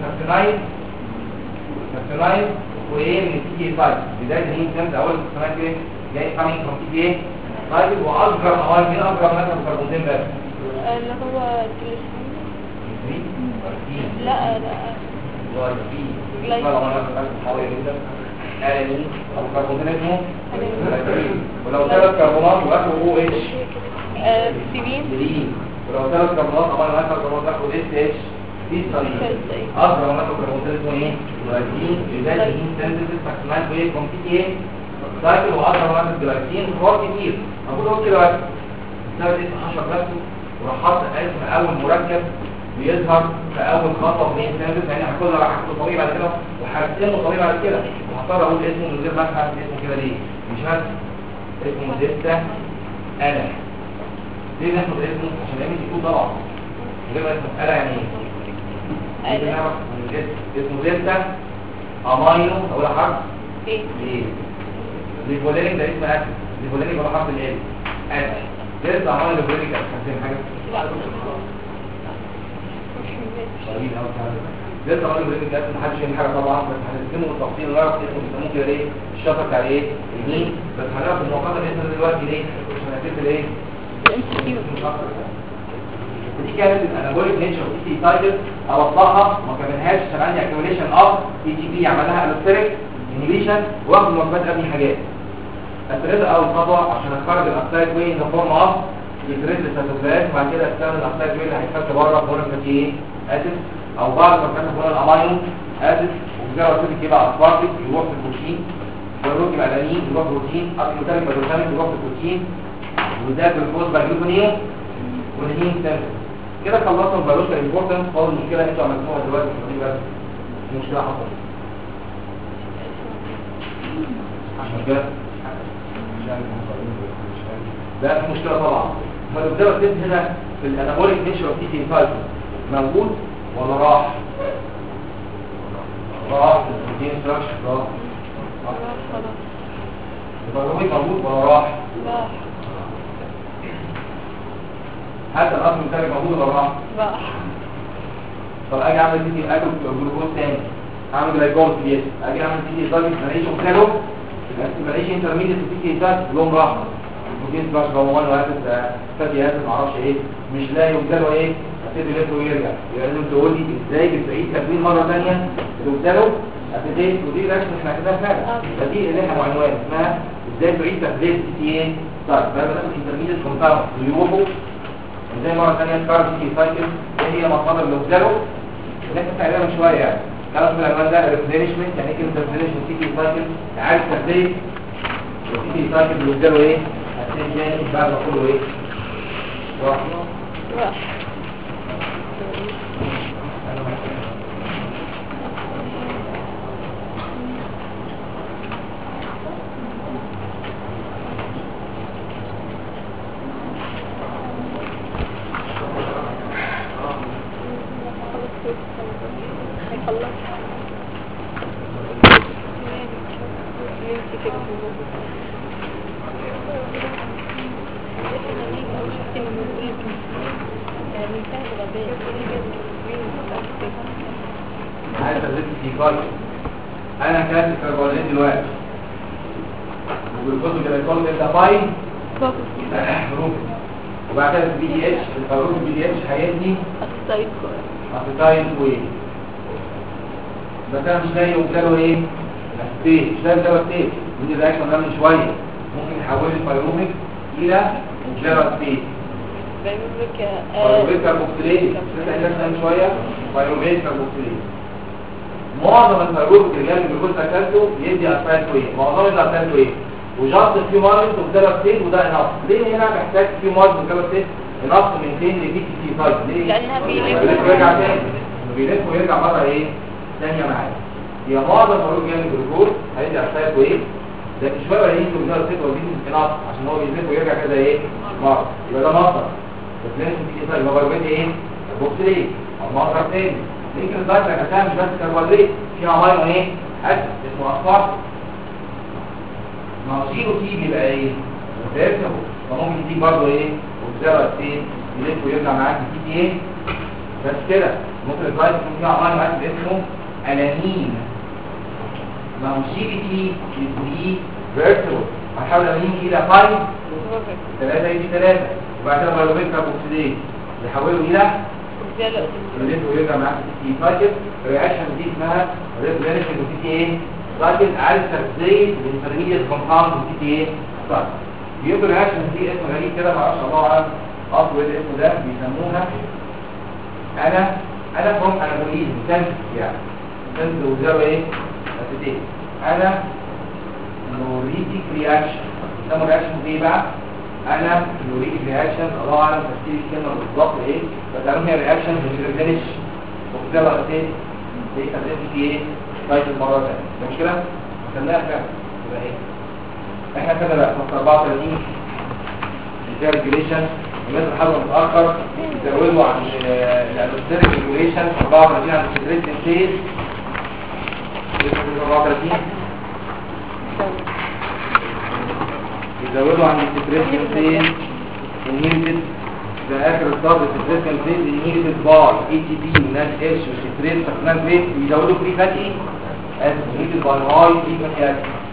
كابتنايز وايه من التي تي سايكل بدايه الهيم سنس اول كابتنايز ايه جاي كامينج فروم تي تي سايكل واصغر مواد من اصغر مثلا كربونتين بس اللي هو لا او كربونتين اسمه ولو ثلاث كربونات واخره او اتش سيبين ولو ثلاث كربونات طبعا اخر كربونات اخره اس اتش دي طريقه اصغر ما كربونات اسمه ايه جلايسين بدايه الهيم سينثيسيس فاكسينال وايه كومبيتي سايكل واصغر ما الجلايسين خطوات كتير المفروض كده بس ده اسم 10 نفسه وراح حاطط اسم اول مركب بيظهر في اول خطوه في السينثيسيس يعني هاخدها راح احطه طبيعي بعد كده وهرسمه طبيعي بعد كده وهضطر اقول اسمه من غير ما افهم اسمه كده ليه مش عارف اسمه ديستا انا ليه ناخد اسمه عشان يعمل يكون طبعا من غير ما اسمه انا يعني ايه اسمه دلتا امينو اول حرف ايه ليفولينيك ده اسم اسيد ليفولينيك ولا حرف ال اسيد دلتا امينو ليفولينيك هتفهم حاجه دلتا امينو ليفولينيك اسيد محدش يفهم حاجه طبعا بس هنسمه بالتفصيل ونعرف اسمه بيسموه كده ليه الشفره بتاع ايه اليمين بس هنعرف المؤقته الاسم دلوقتي ليه عشان هتفهم ايه دي كانت الانابوليك نيتشر اوف تي سايكل اوضحها ما كملهاش عشان عندي اكيوميليشن اوف تي تي بي عملها الستريك انهبيشن واخد مركبات قبل حاجات اتريد اول خطوه عشان اخرج الاكسايد وين ان فورم اوف يتريد الساتوفاز وبعد كده استخدم الاكسايد وين اللي هيتفك بره فورم فتي اسيد او بعض مركبات فورم الامينو اسيد وبيجرى اسيد يبقى اسبارتيك يروح في البروتين ويروح يبقى الانين يروح بروتين اكيوتاميك بروتاميك يروح في البروتين وده بالفوز بايجلوكونين والهيم سينثيسيس كده خلصنا البيولوجيكال امبورتنس فاضل المشكله انتوا عملتوها دلوقتي في بس المشكله حصلت عشان كده ده في مشكله طبعا فالدواء التست هنا في الانابوليك نيتشر اوف تي تي سايكل موجود ولا راح في البروتين ستراكشر راح يبقى موجود ولا راح حتى الاصل بتاعي موجود ولا راح طب اجي اعمل تي تي اكل جلوكوز تاني اعمل جلايكول في الجسم اجي اعمل تي تي دايت ماليش وكالو ماليش انترميديت في تي تي دايت لهم راحه البروتين باش هو واسد فاتي اسد معرفش ايه مش لاقي وبداله ايه ابتدي يلف ويرجع. يعني لازم تقول لي ازاي بتعيد تكوين مره ثانيه وبداله ابتدي ودي رسم احنا كده فعلا. فدي اللي احنا عنوان اسمها ازاي تعيد تكوين سي ايه. طيب بقى بناخد انترميديت كومباوند ويروحوا ازاي مره ثانيه تكرر سي سايكل. ايه هي مصادر اللي وبداله اللي احنا بنعملها من شويه يعني خلاص من العنوان ده ريبليشمنت. يعني ايه كلمه ريبليشمنت؟ سي سايكل عارف تكوين وتيجي ساكن اللي قدامه ايه هتلاقي تاني بعد ما كله ايه راح عايز ازيد الجلوكوز. انا كاتب كربونات دلوقتي والجلوكوز الجليكول ده باين حروف وبعد كده البي دي اتش الحروف البي دي اتش هيدي اسيتايل كوين. بس انا مش لاقي وبداله ايه ستيت مش لاقي وبداله ستيت ودي الرياكشن ده من شويه ممكن يحول الفيروميك الى وبداله ستيت فيروميك كاربوكسيليز لسه قايلين من شويه فيروميك كاربوكسيليز. معظم الفيروميك اللي جاي من الجلوكوز اكلته يدي اسيتايل كوين معظم الاسيتايل كوين وجاست في مارجن وبداله ستيت وده انف. ليه هنا محتاج في مارجن وبداله ستيت انف من 200 ل 100 سي سايكل؟ ليه؟ لانها بيرجع تاني بيلف ويرجع مره ايه ثانيه معايا. هي معظم الفيروميك جاي من الجلوكوز هيدي اسيتايل كوين لكن شويه بقى يجي وبداله ستيت ودي انف عشان هو بيلف ويرجع كده ايه مره. يبقى ده مصدر بس لازم تيجي سايكل يبقى فيروميك ايه البوكسيليز او مصدر تاني. يمكن الدايت نفسها مش بس كربوهيدرات فيها امينو ايه اسيد اسمه اصفار ناقصينه تي بيبقى ايه متركب فممكن يديك برضه ايه وبزرع ايه يلف ويرجع معاك تي ايه بس كده. ممكن الدايت يكون فيها امينو اسيد اسمه الانين ما هو سي بي تي دي فيرتبل هنحاول الانين الى 5 3 يدي 3 وبعد كده بايوبيك كاربوكسيليز يحوله الى يلف ويرجع معاك تي سايكل. الرياكشن دي اسمها ريبليشن وتي ايه سايكل عارف تغذيه الانترميديت كومباوند وتي ايه سايكل. بيبقى الرياكشن دي اسم غريب كده ما اعرفش الله اعلم اصل الاسم ده بيسموها انا فروم انابوليزم سنس يعني سنس وزيرو ايه اسيتيت انا نوريتيك رياكشن. بيسموا الرياكشن دي بقى انا نوريتيك رياكشن الله اعلم تفسير الكلمه بالظبط ايه بس هي رياكشن بتريفليش وزيرو اسيتيت دي كانت في ايه سايكل مره ثانيه. ده مش كده خدناها فعلا. يبقى ايه احنا كده بقى في 34 ازاي ريجوليشن الناس اللي حاولوا متاخر يزودوا عن الالوستيريك ريجوليشن 34 عن السيتريت سيل 34 يزودوا عن السيتريت سيل النيوتن ده اخر الصاد السيتريت سيل النيوتن بار اي تي بي وناش اتش وسيتريت فاكنان بريت يزودوا فري فاتي نيوتن باي هاي فري فاتي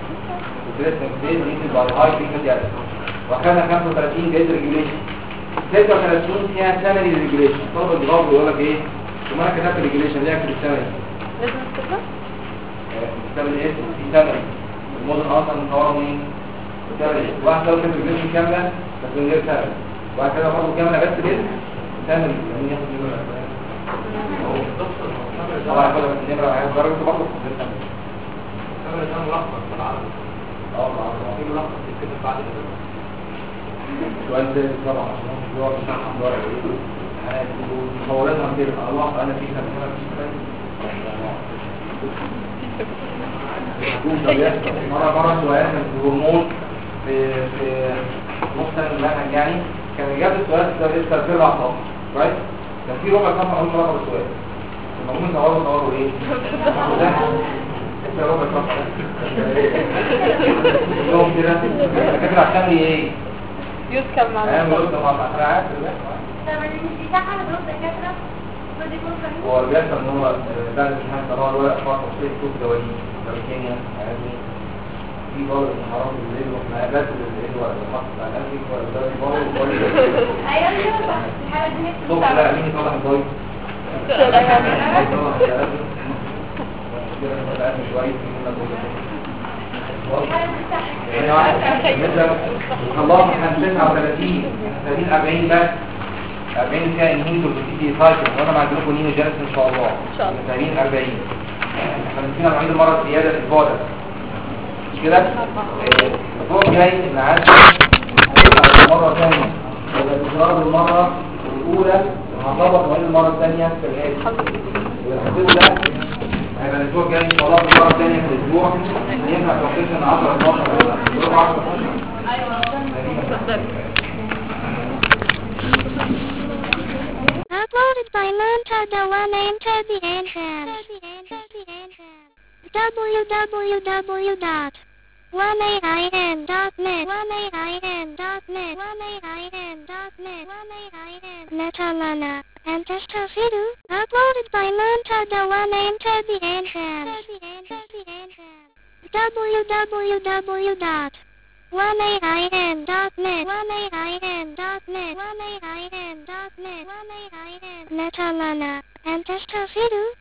وكان 35 جايز ريجوليشن 36 فيها سامري ريجوليشن. طلب الجواب بيقول لك ايه ثم انا كتبت ريجوليشن ليه اكتب السامري لازم تكتبها السامري ايه في سامري الموديل اصلا مصور مين سامري واحد لو كتب ريجوليشن كامله بس من غير سامري وبعد كده برضه كامله بس كده سامري يعني ياخد نمره طبعا ياخد النمره عايز درجه برضه سامري ده ملخص بالعربي في ملخص يتكتب بعد كده سؤال ده طبعا عشان هو بيقعد يشرح عن ورق مصورينها كده الله انا في كلمه مره سؤال كان في هرمون في نص المنهج يعني كان اجابه السؤال ده لسه في ربع صفحه كويس كان في ربع صفحه مش رقم السؤال المهم صوروا ايه ده ربع صفحه يوم كده فاكر عشان ايه يذكر مع انا بقول ده مع عارف هو بيحصل ان هو بعد الامتحان طبعا الورق فقط تشيل كود دواليب لو كيمياء عادي في برضه حرام بالليل واحنا بس بالليل ولا حط على نفسك ولا ده برضه ايوه كده صح الحاله دي صوت لا مين يطلع البايظ اللهم احنا 39 30 40 بس 40 فيها انهيتور في سايكل وانا بعد لكم نينو جالس ان شاء الله ان شاء الله 40 احنا نسينا نعيد المره الزياده الاسبوع ده مش كده الاسبوع الجاي نعدي مره ثانيه يبقى تكرار المره الاولى هنظبط نعيد المره الثانيه في الهادي والحدود ده هيبقى الاسبوع الجاي ان شاء الله المره الثانيه في الاسبوع ينفع توصلنا 10 12 ايوه Uploaded by Montada One Enter the Enhance. www.1ain.net Metalana and Testafidu. Uploaded by Montada One Enter the Enhance. www.1ain.net Metalana and Testafidu.